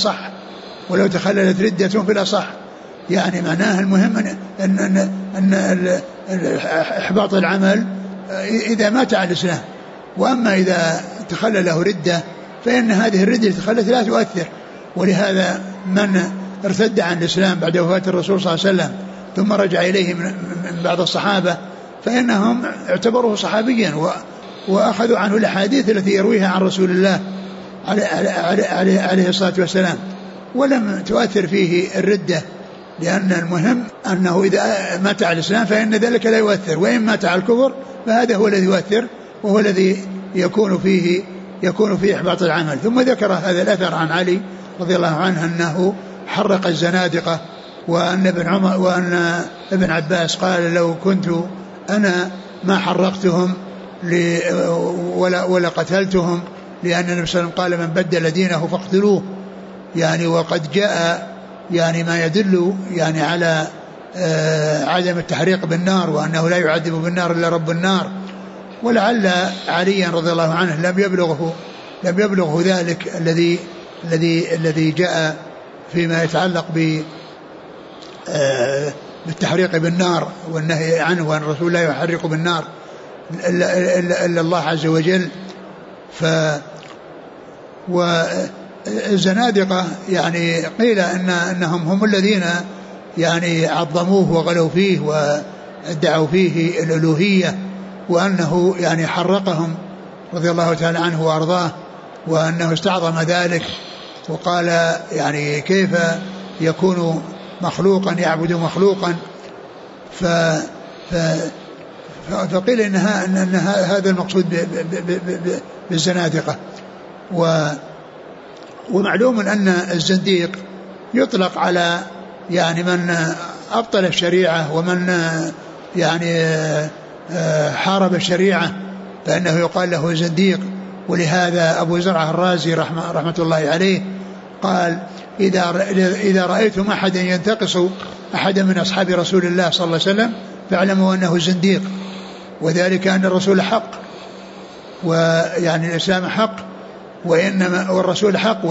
في الأصح. يعني معناه المهم أن إحباط العمل إذا مات على الإسلام. وأما إذا تخلله ردة فإن هذه الردة تخلت لا تؤثر. ولهذا من ارتد عن الإسلام بعد وفاة الرسول صلى الله عليه وسلم ثم رجع إليه من بعض الصحابة فإنهم اعتبروه صحابيا وأخذوا عنه الأحاديث التي يرويها عن رسول الله عليه الصلاة والسلام، ولم تؤثر فيه الردة، لأن المهم أنه إذا مات على الإسلام فإن ذلك لا يؤثر، وإن مات على الكفر فهذا هو الذي يؤثر، وهو الذي يكون فيه إحباط العمل. ثم ذكر هذا الأثر عن علي رضي الله عنه أنه حرق الزنادقة، وأن ابن عباس قال لو كنت أنا ما حرقتهم ولا قتلتهم، لأن النبي صلى الله عليه وسلم قال من بدل دينه فاقتلوه. يعني وقد جاء يعني ما يدل يعني على عدم التحريق بالنار، وأنه لا يعذب بالنار إلا رب النار. ولعل عليا رضي الله عنه لم يبلغه ذلك الذي جاء فيما يتعلق بالتحريق بالنار والنهي عنه، وأن الرسول لا يحرق بالنار إلا الله عز وجل. والزنادقة يعني قيل أنهم هم الذين يعني عظموه وغلوا فيه وادعوا فيه الألوهية، وأنه يعني حرقهم رضي الله تعالى عنه وأرضاه، وأنه استعظم ذلك وقال يعني كيف يكون مخلوقا يعبد مخلوقا. فقيل إن هذا المقصود بالزنادقة. ومعلوم أن الزنديق يطلق على يعني من أبطل الشريعة ومن يعني حارب الشريعة فإنه يقال له زنديق. ولهذا أبو زرعة الرازي رحمة الله عليه قال إذا رأيتم أحدا ينتقص أحدا من أصحاب رسول الله صلى الله عليه وسلم فاعلموا أنه زنديق، وذلك أن الرسول حق، ويعني الإسلام حق، والرسول حق،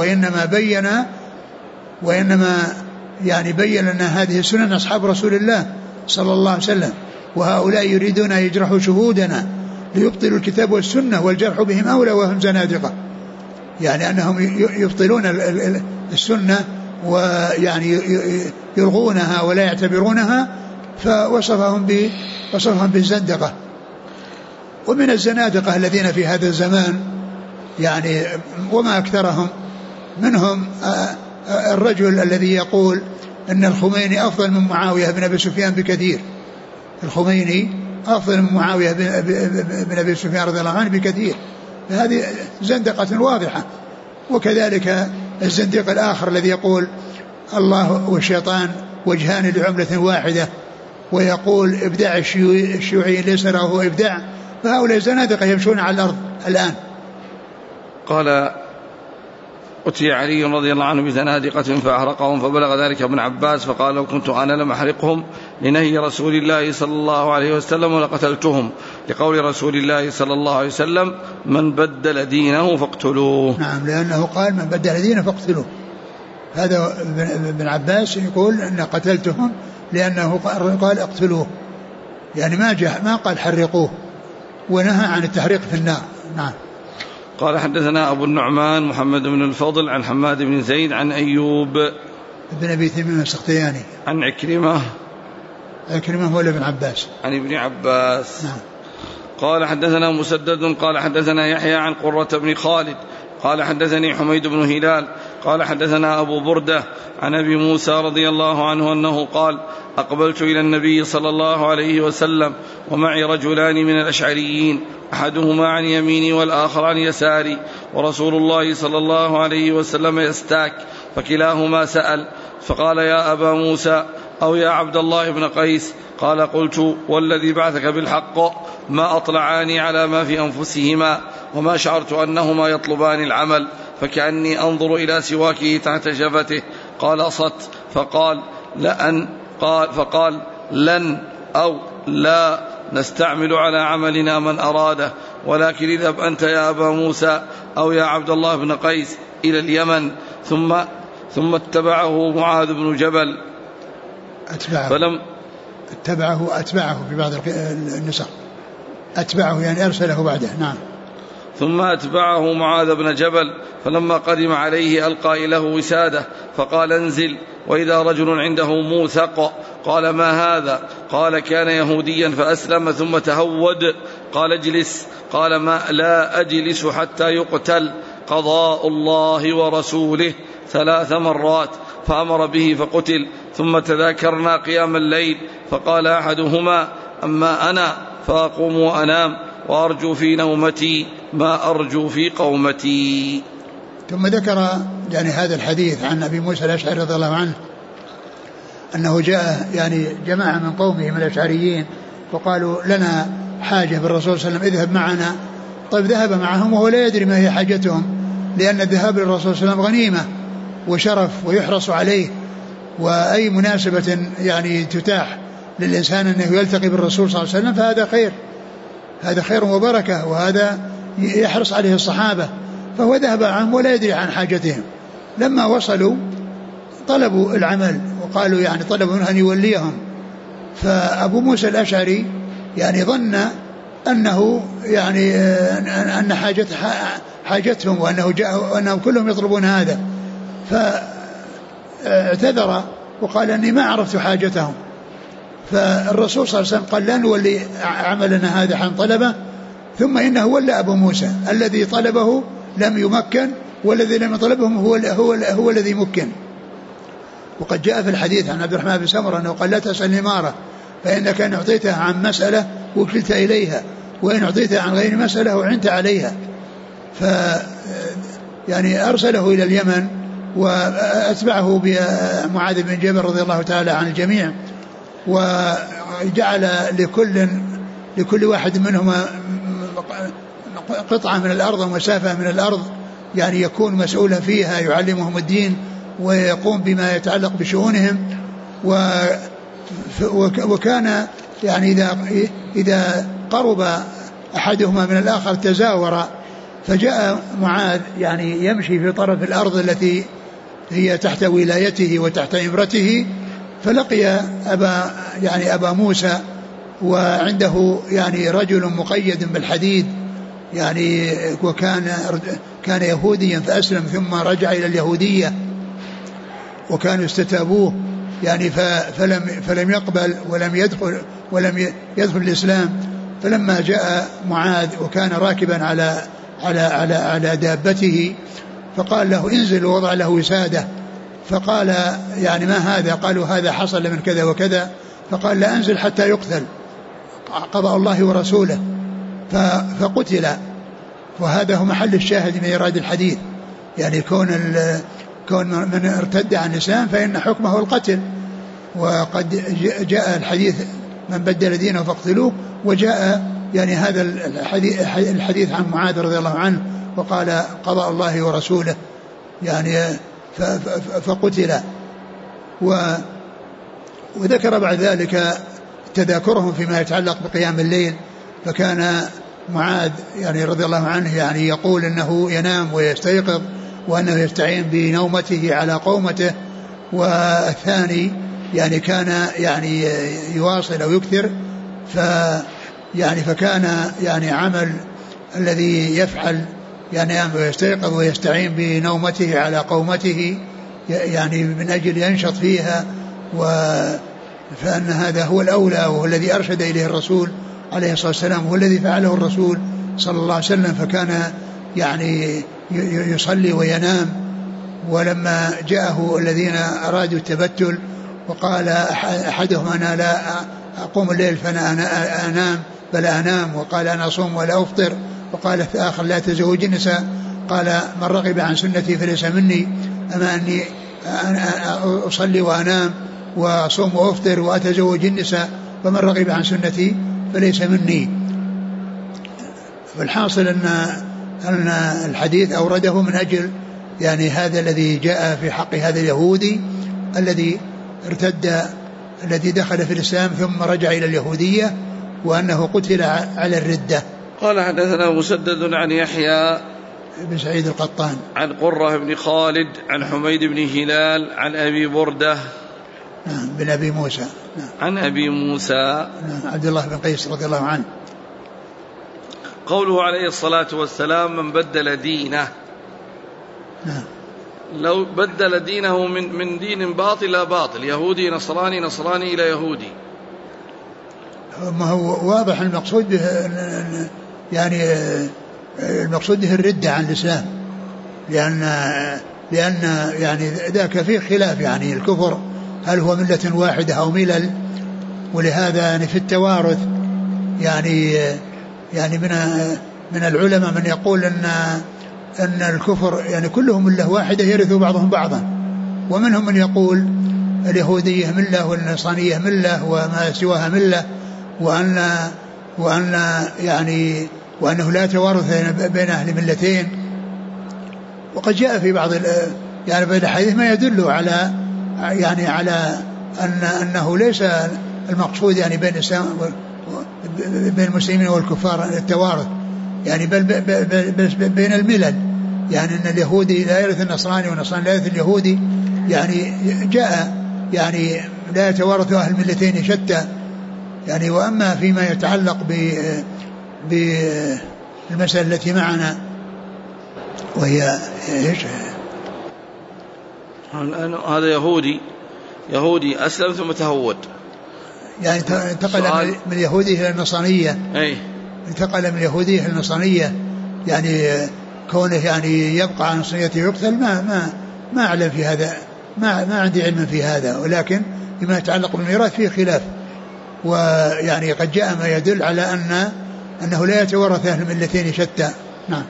وإنما يعني بين أن هذه سنن أصحاب رسول الله صلى الله عليه وسلم، وهؤلاء يريدون أن يجرحوا شهودنا ليبطلوا الكتاب والسنة والجرح بهم أولى وهم زنادقة، يعني أنهم يبطلون السنة ويعني يلغونها ولا يعتبرونها، فوصفهم بالزندقة. ومن الزنادقة الذين في هذا الزمان يعني وما أكثرهم، منهم الرجل الذي يقول أن الخميني أفضل من معاوية بن أبي سفيان بكثير. الخميني أفضل من معاوية بن أبي سفيان رضي الله عنه بكثير. هذه زندقة واضحة. وكذلك الزنديق الآخر الذي يقول الله والشيطان وجهان لعملة واحدة، ويقول إبداع الشيوعي ليس له إبداع. فهؤلاء زنادقة يمشون على الأرض الآن.
قال أتي علي رضي الله عنه بزنادقة فأحرقهم، فبلغ ذلك ابن عباس فقال لو كنت أنا لم أحرقهم لنهي رسول الله صلى الله عليه وسلم ولقتلتهم، لقول رسول الله صلى الله عليه وسلم من بدل دينه فاقتلوه.
نعم، لأنه قال من بدل دينه فاقتلوه. هذا ابن عباس يقول أن قتلتهم لأنه قال اقتلوه، يعني ما قال حرقوه، ونهى عن التحريق في النار. نعم.
قال حدثنا أبو النعمان محمد بن الفضل عن حماد بن زيد عن أيوب
بن أبي تميم السختياني
عن عكرمة
هو ابن عباس
عن ابن عباس.
نعم.
قال حدثنا مسدد قال حدثنا يحيى عن قرة بن خالد قال حدثني حميد بن هلال قال حدثنا أبو بردة عن أبي موسى رضي الله عنه أنه قال أقبلت إلى النبي صلى الله عليه وسلم ومعي رجلان من الأشعريين، أحدهما عن يميني والآخر عن يساري، ورسول الله صلى الله عليه وسلم يستاك، فكلاهما سأل فقال يا أبا موسى أو يا عبد الله بن قيس؟ قال قلت والذي بعثك بالحق ما أطلعاني على ما في أنفسهما وما شعرت أنهما يطلبان العمل، فكأني أنظر إلى سواكه تحت شفته. قال صت فقال لن أو لا نستعمل على عملنا من أراده، ولكن اذهب أنت يا أبا موسى أو يا عبد الله بن قيس إلى اليمن. ثم اتبعه معاذ بن جبل
أتبعه في بعض النسخ أتبعه يعني أرسله بعده. نعم.
ثم أتبعه معاذ بن جبل، فلما قدم عليه ألقى له وسادة فقال انزل، وإذا رجل عنده موثق. قال ما هذا؟ قال كان يهوديا فأسلم ثم تهود. قال اجلس. قال ما لا أجلس حتى يقتل، قضاء الله ورسوله 3 مرات، فأمر به فقتل. ثم تذاكرنا قيام الليل، فقال أحدهما أما أنا فأقوم وأنام وأرجو في نومتي ما أرجو في قومتي.
ثم ذكر يعني هذا الحديث عن أبي موسى الأشعري رضي الله عنه أنه جاء يعني جماعة من قومه من الأشعريين وقالوا لنا حاجة بالرسول صلى الله عليه وسلم اذهب معنا. طيب ذهب معهم وهو لا يدري ما هي حاجتهم، لأن الذهاب للرسول صلى الله عليه وسلم غنيمة وشرف ويحرص عليه، وأي مناسبة يعني تتاح للإنسان أنه يلتقي بالرسول صلى الله عليه وسلم فهذا خير، هذا خير وبركة، وهذا يحرص عليه الصحابة. فهو ذهب عنهم ولا يدري عن حاجتهم. لما وصلوا طلبوا العمل وقالوا يعني طلبوا منه أن يوليهم. فأبو موسى الأشعري يعني ظن أنه يعني أن حاجتهم وأنهم كلهم يطلبون هذا، فاعتذر وقال أني ما عرفت حاجتهم. فالرسول صلى الله عليه وسلم قال لا نولي عملنا هذا عن طلبه، ثم إنه ولى أبو موسى الذي طلبه لم يمكن، والذي لم يطلبهم هو الذي مكن. وقد جاء في الحديث عن عبد الرحمن بن سمرة أنه قال لا تسأل الإمارة، فإنك إن أعطيتها عن مسألة وكلت إليها، وإن أعطيتها عن غير مسألة وعنت عليها. يعني أرسله إلى اليمن وأتبعه بمعاذ بن جبل رضي الله تعالى عن الجميع، وجعل لكل واحد منهما قطعة من الأرض ومسافة من الأرض يعني يكون مسؤولا فيها، يعلمهم الدين ويقوم بما يتعلق بشؤونهم. وكان يعني إذا قرب أحدهما من الآخر تزاور، فجاء معاذ يعني يمشي في طرف الأرض التي هي تحت ولايته وتحت إمرته، فلقي أبا موسى وعنده يعني رجل مقيد بالحديد يعني، كان يهوديا فأسلم ثم رجع إلى اليهودية، وكانوا استتابوه يعني فلم يقبل ولم يدخل الإسلام. فلما جاء معاذ وكان راكبا على دابته فقال له انزل، ووضع له وسادة، فقال يعني ما هذا؟ قالوا هذا حصل من كذا وكذا. فقال لا أنزل حتى يقتل، قضاء الله ورسوله، فقتل. وهذا هو محل الشاهد من إيراد الحديث، يعني كون من ارتد عن الإسلام فإن حكمه القتل. وقد جاء الحديث من بدل دينه فاقتلوه، وجاء يعني هذا الحديث عن معاذ رضي الله عنه وقال قضاء الله ورسوله يعني فقتل. وذكر بعد ذلك تذاكرهم فيما يتعلق بقيام الليل. فكان معاذ يعني رضي الله عنه يعني يقول انه ينام ويستيقظ، وانه يستعين بنومته على قومته. والثاني يعني كان يعني يواصل او يكثر، فكان يعني عمل الذي يفعل يعني ينام ويستيقظ ويستعين بنومته على قومته يعني من اجل ينشط فيها، فان هذا هو الاولى وهو الذي ارشد اليه الرسول عليه الصلاة والسلام، هو الذي فعله الرسول صلى الله عليه وسلم. فكان يعني يصلي وينام. ولما جاءه الذين أرادوا التبتل وقال أحدهم أنا لا أقوم الليل فأنا أنام بل أنام، وقال أنا أصوم ولا أفطر، وقال الآخر لا تزوج النساء، قال من رغب عن سنتي فليس مني، أما أني أصلي وأنام وأصوم وأفطر وأتزوج النساء، فمن رغب عن سنتي فليس مني. فالحاصل أن الحديث أورده من أجل يعني هذا الذي جاء في حق هذا اليهودي الذي ارتد، الذي دخل في الإسلام ثم رجع إلى اليهودية، وأنه قتل على الردة.
قال حدثنا مسدد عن يحيى
بن سعيد القطان
عن قرة بن خالد عن حميد بن هلال عن أبي بردة
بن أبي موسى
عن أبي موسى
عبد الله بن قيس رضي الله عنه.
قوله عليه الصلاة والسلام من بدل دينه، لو بدل دينه من دين باطل إلى باطل، يهودي نصراني نصراني إلى يهودي،
ما هو واضح المقصود به يعني المقصود به الردة عن الإسلام، لأن يعني ذاك فيه خلاف يعني الكفر هل هو ملة واحدة أو ملل. ولهذا يعني في التوارث يعني من العلماء من يقول أن الكفر يعني كلهم ملة واحدة يرث بعضهم بعضا، ومنهم من يقول اليهودية ملة والنصرانية ملة وما سواها ملة، وأنه لا توارث بين أهل ملتين. وقد جاء في بعض يعني في الحديث ما يدل على أنه ليس المقصود يعني بين المسلمين والكفار التوارث، يعني بل بين الملل، يعني أن اليهودي لا يرث النصراني والنصراني لا يرث اليهودي، يعني جاء يعني لا يتوارث أهل الملتين شتى يعني. وأما فيما يتعلق بالمسألة التي معنا وهي إيش؟
هذا يهودي أسلم ثم تهود،
يعني انتقل من اليهودية إلى النصرانية. انتقل من اليهودية إلى النصرانية، يعني كونه يعني يبقى عن نصرانيته يقتل ما أعلم في هذا، ما عندي علم في هذا. ولكن فيما يتعلق بالميراث فيه خلاف، ويعني قد جاء ما يدل على أنه لا يتورث أهل الملتين شتى. نعم.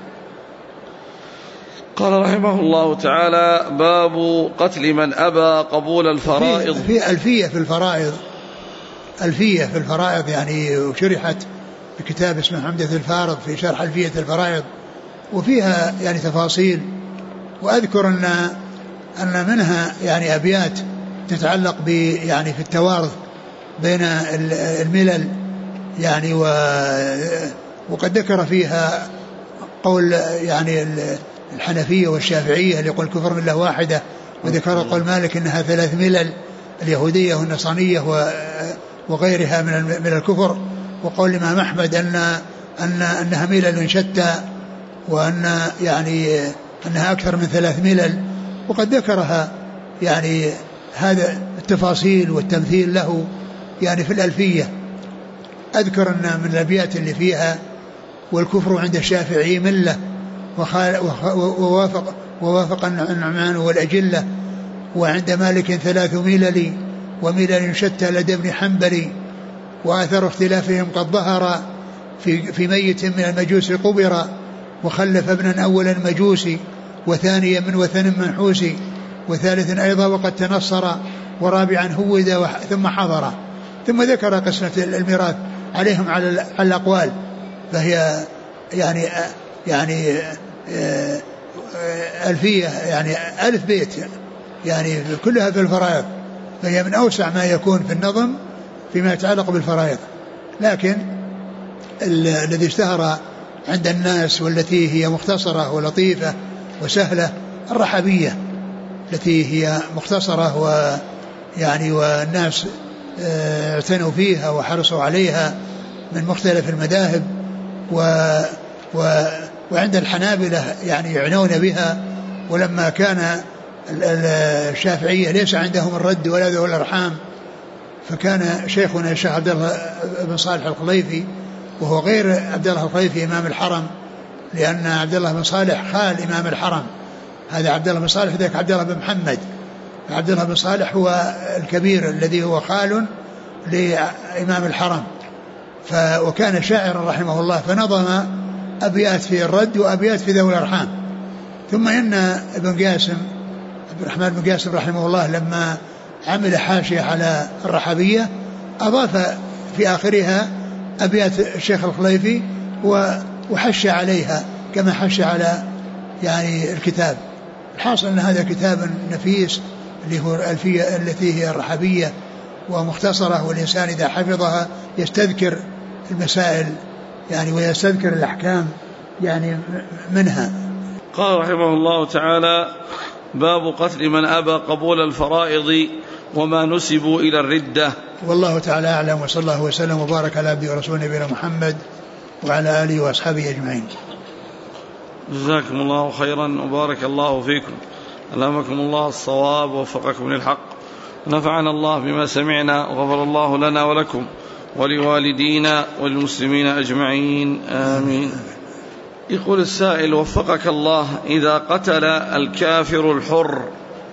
قال رحمه الله تعالى باب قتل من أبى قبول الفرائض.
في ألفية في الفرائض يعني، وشرحت بكتاب اسمه عمدة الفارض في شرح ألفية الفرائض، وفيها يعني تفاصيل. وأذكر أن منها يعني أبيات تتعلق يعني في التوارث بين الملل يعني، وقد ذكر فيها قول يعني الحنفية والشافعية اللي يقول الكفر ملة واحدة، وذكر قول مالك إنها 3 ملل، اليهودية والنصرانية وغيرها من الكفر. وقول الإمام أحمد أنها ملل شتى، وأن يعني أنها أكثر من 3 ملل، وقد ذكرها يعني هذا التفاصيل والتمثيل له يعني في الألفية. أذكر أن من الأبيات اللي فيها: والكفر عند الشافعي ملة ووافق النعمان والأجلة، وعند مالك 3 ملل وملل شتى لدى ابن حنبل، وآثر اختلافهم قد ظهر في ميت من المجوس قبر، وخلف ابنا أولا مجوسي وثانيا من وثن منحوس، وثالث أيضا وقد تنصر، ورابعا هود ثم حضر. ثم ذكر قسمة الميراث عليهم على الأقوال، فهي يعني ألفية، يعني 1000 بيت يعني كلها في الفرائض، فهي من أوسع ما يكون في النظم فيما يتعلق بالفرائض. لكن الذي اشتهر عند الناس والتي هي مختصرة ولطيفة وسهلة الرحبية، التي هي مختصرة ويعني والناس اعتنوا فيها وحرصوا عليها من مختلف المذاهب، وعند الحنابلة يعني يعنون بها. ولما كان الشافعية ليس عندهم الرد ولا ذو الأرحام، فكان شيخنا الشيخ عبد الله بن صالح الخليفي، وهو غير عبد الله الخليفي إمام الحرم، لأن عبد الله بن صالح خال إمام الحرم، هذا عبد الله بن صالح ذاك عبد الله بن محمد. عبد الله بن صالح هو الكبير الذي هو خال لإمام الحرم، وكان شاعرا رحمه الله، فنظم أبيات في الرد وأبيات في ذوي الأرحام. ثم إن ابن قاسم عبد الرحمن بن قاسم رحمه الله لما عمل حاشية على الرحبية أضاف في آخرها أبيات الشيخ الخليفي وحش عليها كما حش على يعني الكتاب. الحاصل أن هذا كتاب نفيس اللي هو الألفية التي هي الرحبية ومختصرة، والإنسان إذا حفظها يستذكر المسائل يعني ويستذكر الأحكام يعني منها.
قال رحمه الله تعالى: باب قتل من أبى قبول الفرائض وما نسبوا إلى الردة.
والله تعالى أعلم، وصلى الله وسلم وبارك على عبده ورسوله نبينا محمد وعلى آله وأصحابه أجمعين.
جزاكم الله خيرا وبارك الله فيكم، ألهمكم الله الصواب ووفقكم للحق، ونفعنا الله بما سمعنا، وغفر الله لنا ولكم ولوالدينا والمسلمين أجمعين، آمين. يقول السائل: وفقك الله، إذا قتل الكافر الحر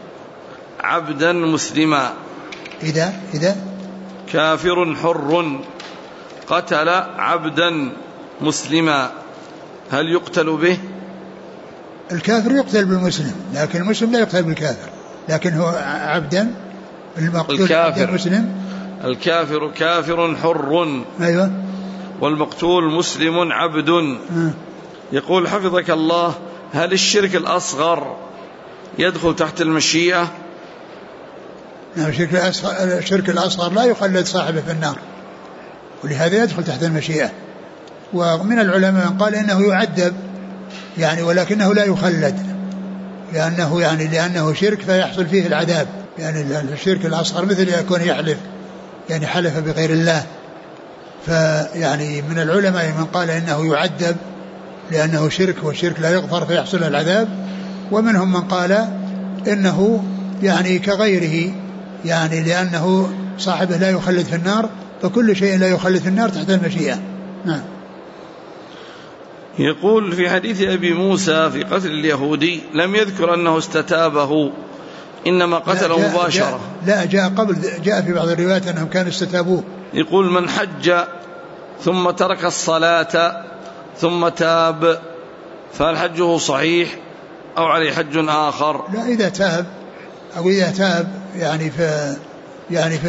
عبدا مسلما،
إذا
كافر حر قتل عبدا مسلما هل يقتل به؟
الكافر يقتل بالمسلم، لكن المسلم لا يقتل بالكافر، لكن هو عبدا المقتول
الكافر
مسلم.
الكافر كافر حر،
أيوة،
والمقتول مسلم عبد. يقول حفظك الله: هل الشرك الأصغر يدخل تحت المشيئة؟
الشرك الأصغر لا يخلد صاحبه في النار، ولهذا يدخل تحت المشيئة. ومن العلماء من قال إنه يعذب يعني ولكنه لا يخلد، لأنه شرك فيحصل فيه العذاب. يعني الشرك الأصغر مثل يكون يحلف، يعني حلف بغير الله. فيعني من العلماء من قال إنه يعذب لأنه شرك، والشرك لا يغفر فيحصل العذاب. ومنهم من قال إنه يعني كغيره، يعني لأنه صاحبه لا يخلد في النار، فكل شيء لا يخلد في النار تحت المشيئة. نعم.
يقول: في حديث أبي موسى في قتل اليهودي لم يذكر أنه استتابه، إنما قتله مباشرة.
جاء في بعض الروايات أنهم كانوا استتابوه.
يقول: من حج ثم ترك الصلاة ثم تاب فهل حجه صحيح أو عليه حج آخر؟
لا، إذا تاب يعني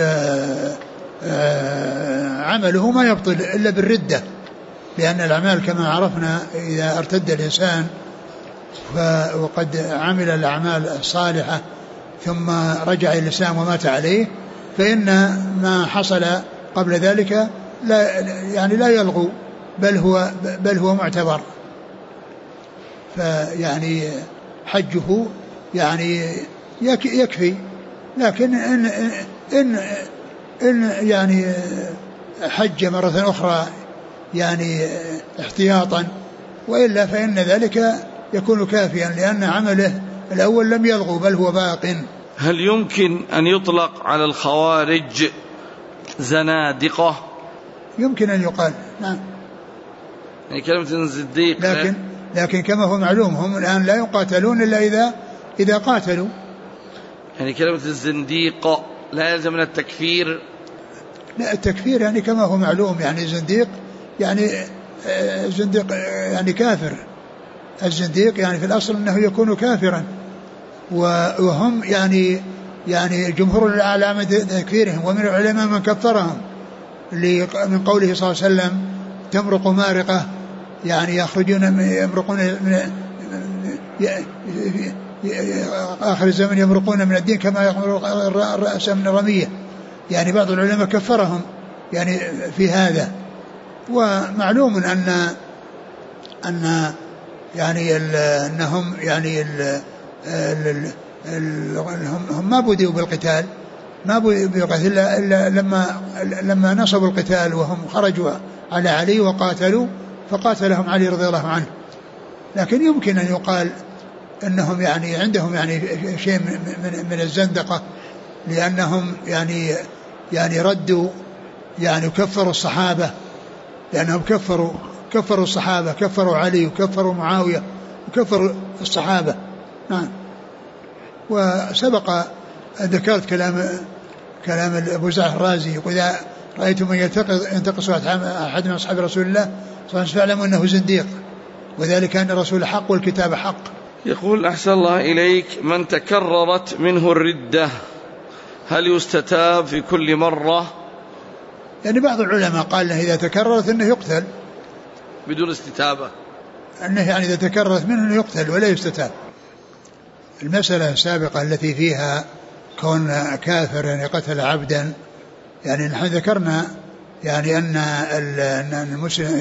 عمله ما يبطل إلا بالردة، لأن الأعمال كما عرفنا إذا ارتد الإنسان وقد عمل الأعمال الصالحة ثم رجع إلى الإسلام ومات عليه، فإن ما حصل قبل ذلك لا يلغو، بل هو معتبر. فيعني حجه يعني يكفي. لكن إن يعني حج مرة أخرى يعني احتياطا، وإلا فإن ذلك يكون كافيا، لأن عمله الأول لم يلغو بل هو باق.
هل يمكن أن يطلق على الخوارج زنادقة؟
يمكن أن يقال، نعم.
يعني كلمة زنديق،
لكن كما هو معلوم هم الآن لا يقاتلون إلا إذا قاتلوا. يعني
كلمة الزنديق لا يلزم من التكفير؟
لا، التكفير يعني كما هو معلوم، يعني زنديق يعني زنديق يعني كافر. الزنديق يعني في الأصل أنه يكون كافرا، وهم يعني جمهور العلماء تكفيرهم، ومن العلماء من كفرهم من قوله صلى الله عليه وسلم تمرق مارقة، يعني يمرقون من آخر الزمن يمرقون من الدين كما يمرق الرأس من الرمية. يعني بعض العلماء كفرهم يعني في هذا. ومعلوم أن يعني أنهم يعني هم ما بدأوا بالقتال، إلا لما نصبوا القتال وهم خرجوا على علي وقاتلوا، فقاتلهم علي رضي الله عنه. لكن يمكن أن يقال أنهم يعني عندهم يعني شيء من الزندقة، لأنهم يعني ردوا يعني كفروا الصحابة، لأنهم كفروا الصحابة، كفروا علي وكفروا معاوية وكفروا الصحابة. نعم. وسبق ذكرت كلام أبو زرع الرازي، وإذا رأيتم من ينتقص أحد من أصحاب رسول الله فاعلموا أنه زنديق، وذلك أن الرسول حق والكتاب حق.
يقول أحسن الله إليك: من تكررت منه الردة هل يستتاب في كل مرة؟
يعني بعض العلماء قال له إذا تكررت أنه يقتل
بدون استتابة،
أنه يعني إذا تكررت منه أنه يقتل ولا يستتاب. المسألة السابقة التي فيها كون كافر يعني قتل عبدا، يعني نحن ذكرنا يعني أن المسلم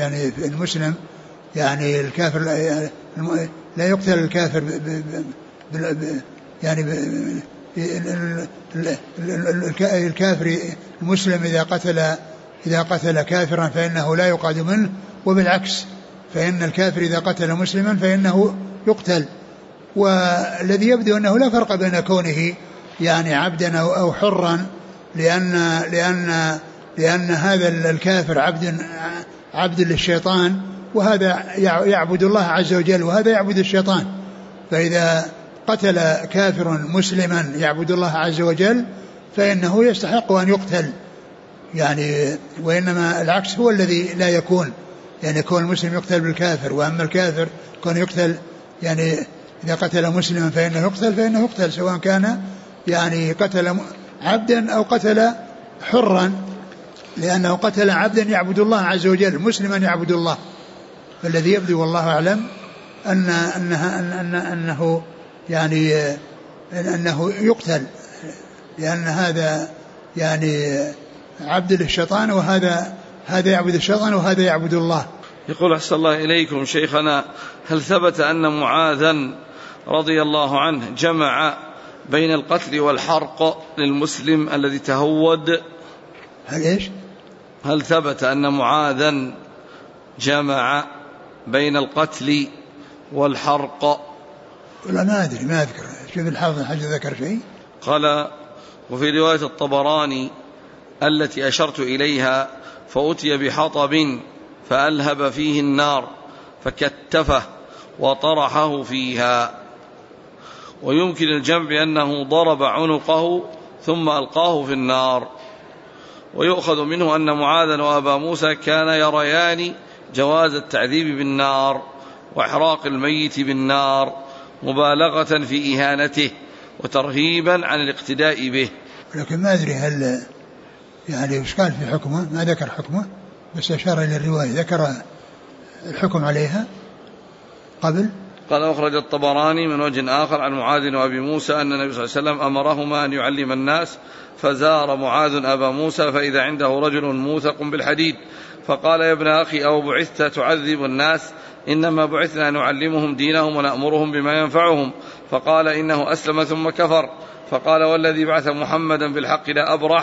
يعني الكافر لا يقتل الكافر يعني الكافر المسلم إذا قتل كافرا فإنه لا يقعد منه، وبالعكس فإن الكافر إذا قتل مسلما فإنه يقتل. والذي يبدو أنه لا فرق بين كونه يعني عبدا أو حرا، لأن هذا الكافر عبد للشيطان، وهذا يعبد الله عز وجل وهذا يعبد الشيطان. فإذا قتل كافر مسلما يعبد الله عز وجل فإنه يستحق أن يقتل يعني، وإنما العكس هو الذي لا يكون، يعني كون المسلم يقتل بالكافر، وأما الكافر كون يقتل يعني إذا قتل مسلما فإنه يقتل سواء كان يعني قتل عبدا أو قتل حرا، لأنه قتل عبدا يعبد الله عز وجل مسلما يعبد الله. فالذي يبدو والله أعلم أنه يعني أنه يقتل، لأن هذا يعني عبد للشيطان، وهذا يعبد الشيطان وهذا يعبد الله.
يقول أحسن الله إليكم شيخنا: هل ثبت أن معاذا رضي الله عنه جمع بين القتل والحرق للمسلم الذي تهود؟ هل ثبت أن معاذا جمع بين القتل والحرق؟
لا، ما أدري، ما أذكر. شوف الحافظ حج ذكر شيء.
قال: وفي رواية الطبراني التي أشرت إليها: فأتي بحطب فألهب فيه النار فكتفه وطرحه فيها. ويمكن الجمع بأنه ضرب عنقه ثم ألقاه في النار. ويؤخذ منه أن معاذا وأبا موسى كان يريان جواز التعذيب بالنار وإحراق الميت بالنار مبالغة في إهانته وترهيبا عن الاقتداء به.
لكن ما أدري هل يعني إيش قال في حكمه، ما ذكر حكمه بس أشار إلى الرواية، ذكر الحكم عليها قبل.
قال: أخرج الطبراني من وجه آخر عن معاذ وأبي موسى أن النبي صلى الله عليه وسلم أمرهما أن يعلم الناس، فزار معاذ أبا موسى فإذا عنده رجل موثق بالحديد، فقال: يا ابن أخي، أو بعثت تعذب الناس؟ إنما بعثنا نعلمهم دينهم ونأمرهم بما ينفعهم. فقال: إنه أسلم ثم كفر. فقال: والذي بعث محمدا بالحق لا أبرح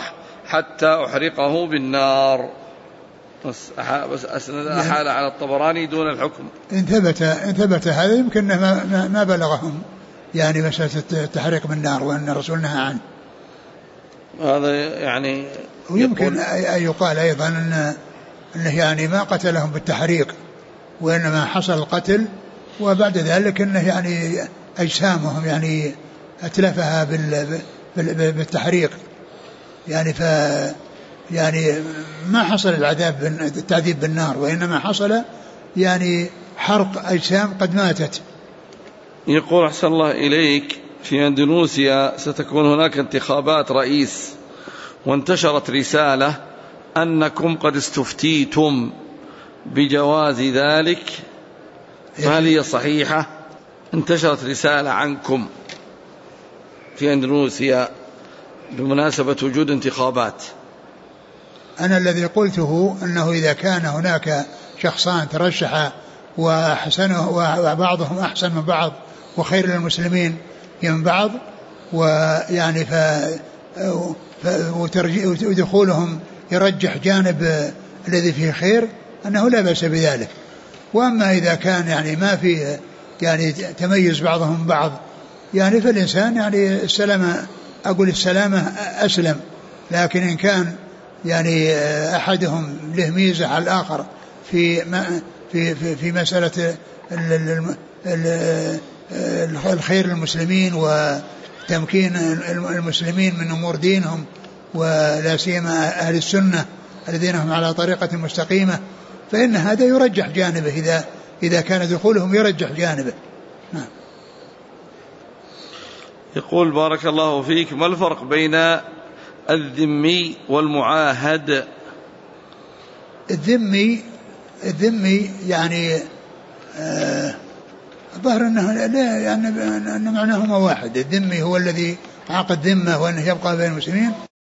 حتى أحرقه بالنار. بس أسند حال على الطبراني دون الحكم.
إن ثبت هذا يمكن ما بلغهم يعني مسألة التحريق بالنار وأن الرسول نهى عنه.
هذا يعني
ويمكن أن يقال أيضا أنه يعني ما قتلهم بالتحريق وإنما حصل القتل وبعد ذلك أنه يعني أجسامهم يعني أتلفها بالتحريق يعني يعني ما حصل التعذيب بالنار وإنما حصل يعني حرق أجسام قد ماتت.
يقول أحسن الله إليك في أندونيسيا ستكون هناك انتخابات رئيس وانتشرت رسالة أنكم قد استفتيتم بجواز ذلك فهل هي صحيحة؟ انتشرت رسالة عنكم في أندونيسيا بمناسبة وجود انتخابات.
أنا الذي قلته أنه إذا كان هناك شخصان ترشحا وبعضهم أحسن من بعض وخير للمسلمين من بعض ويعني ودخولهم يرجح جانب الذي فيه خير أنه لا بأس بذلك. وأما إذا كان يعني ما في يعني تميز بعضهم بعض يعني فالإنسان يعني السلامة أسلم. لكن إن كان يعني أحدهم له ميزة على الآخر في مسألة الخير للمسلمين وتمكين المسلمين من أمور دينهم ولا سيما أهل السنة الذين هم على طريقة مستقيمة فإن هذا يرجح جانبه إذا كان دخولهم يرجح جانبه. نعم.
يقول بارك الله فيك ما الفرق بين الذمي والمعاهد؟
الذمي يعني ظهر أنه لا يعني أن معناهما واحد. الذمي هو الذي عقد ذمة وأنه يبقى بين المسلمين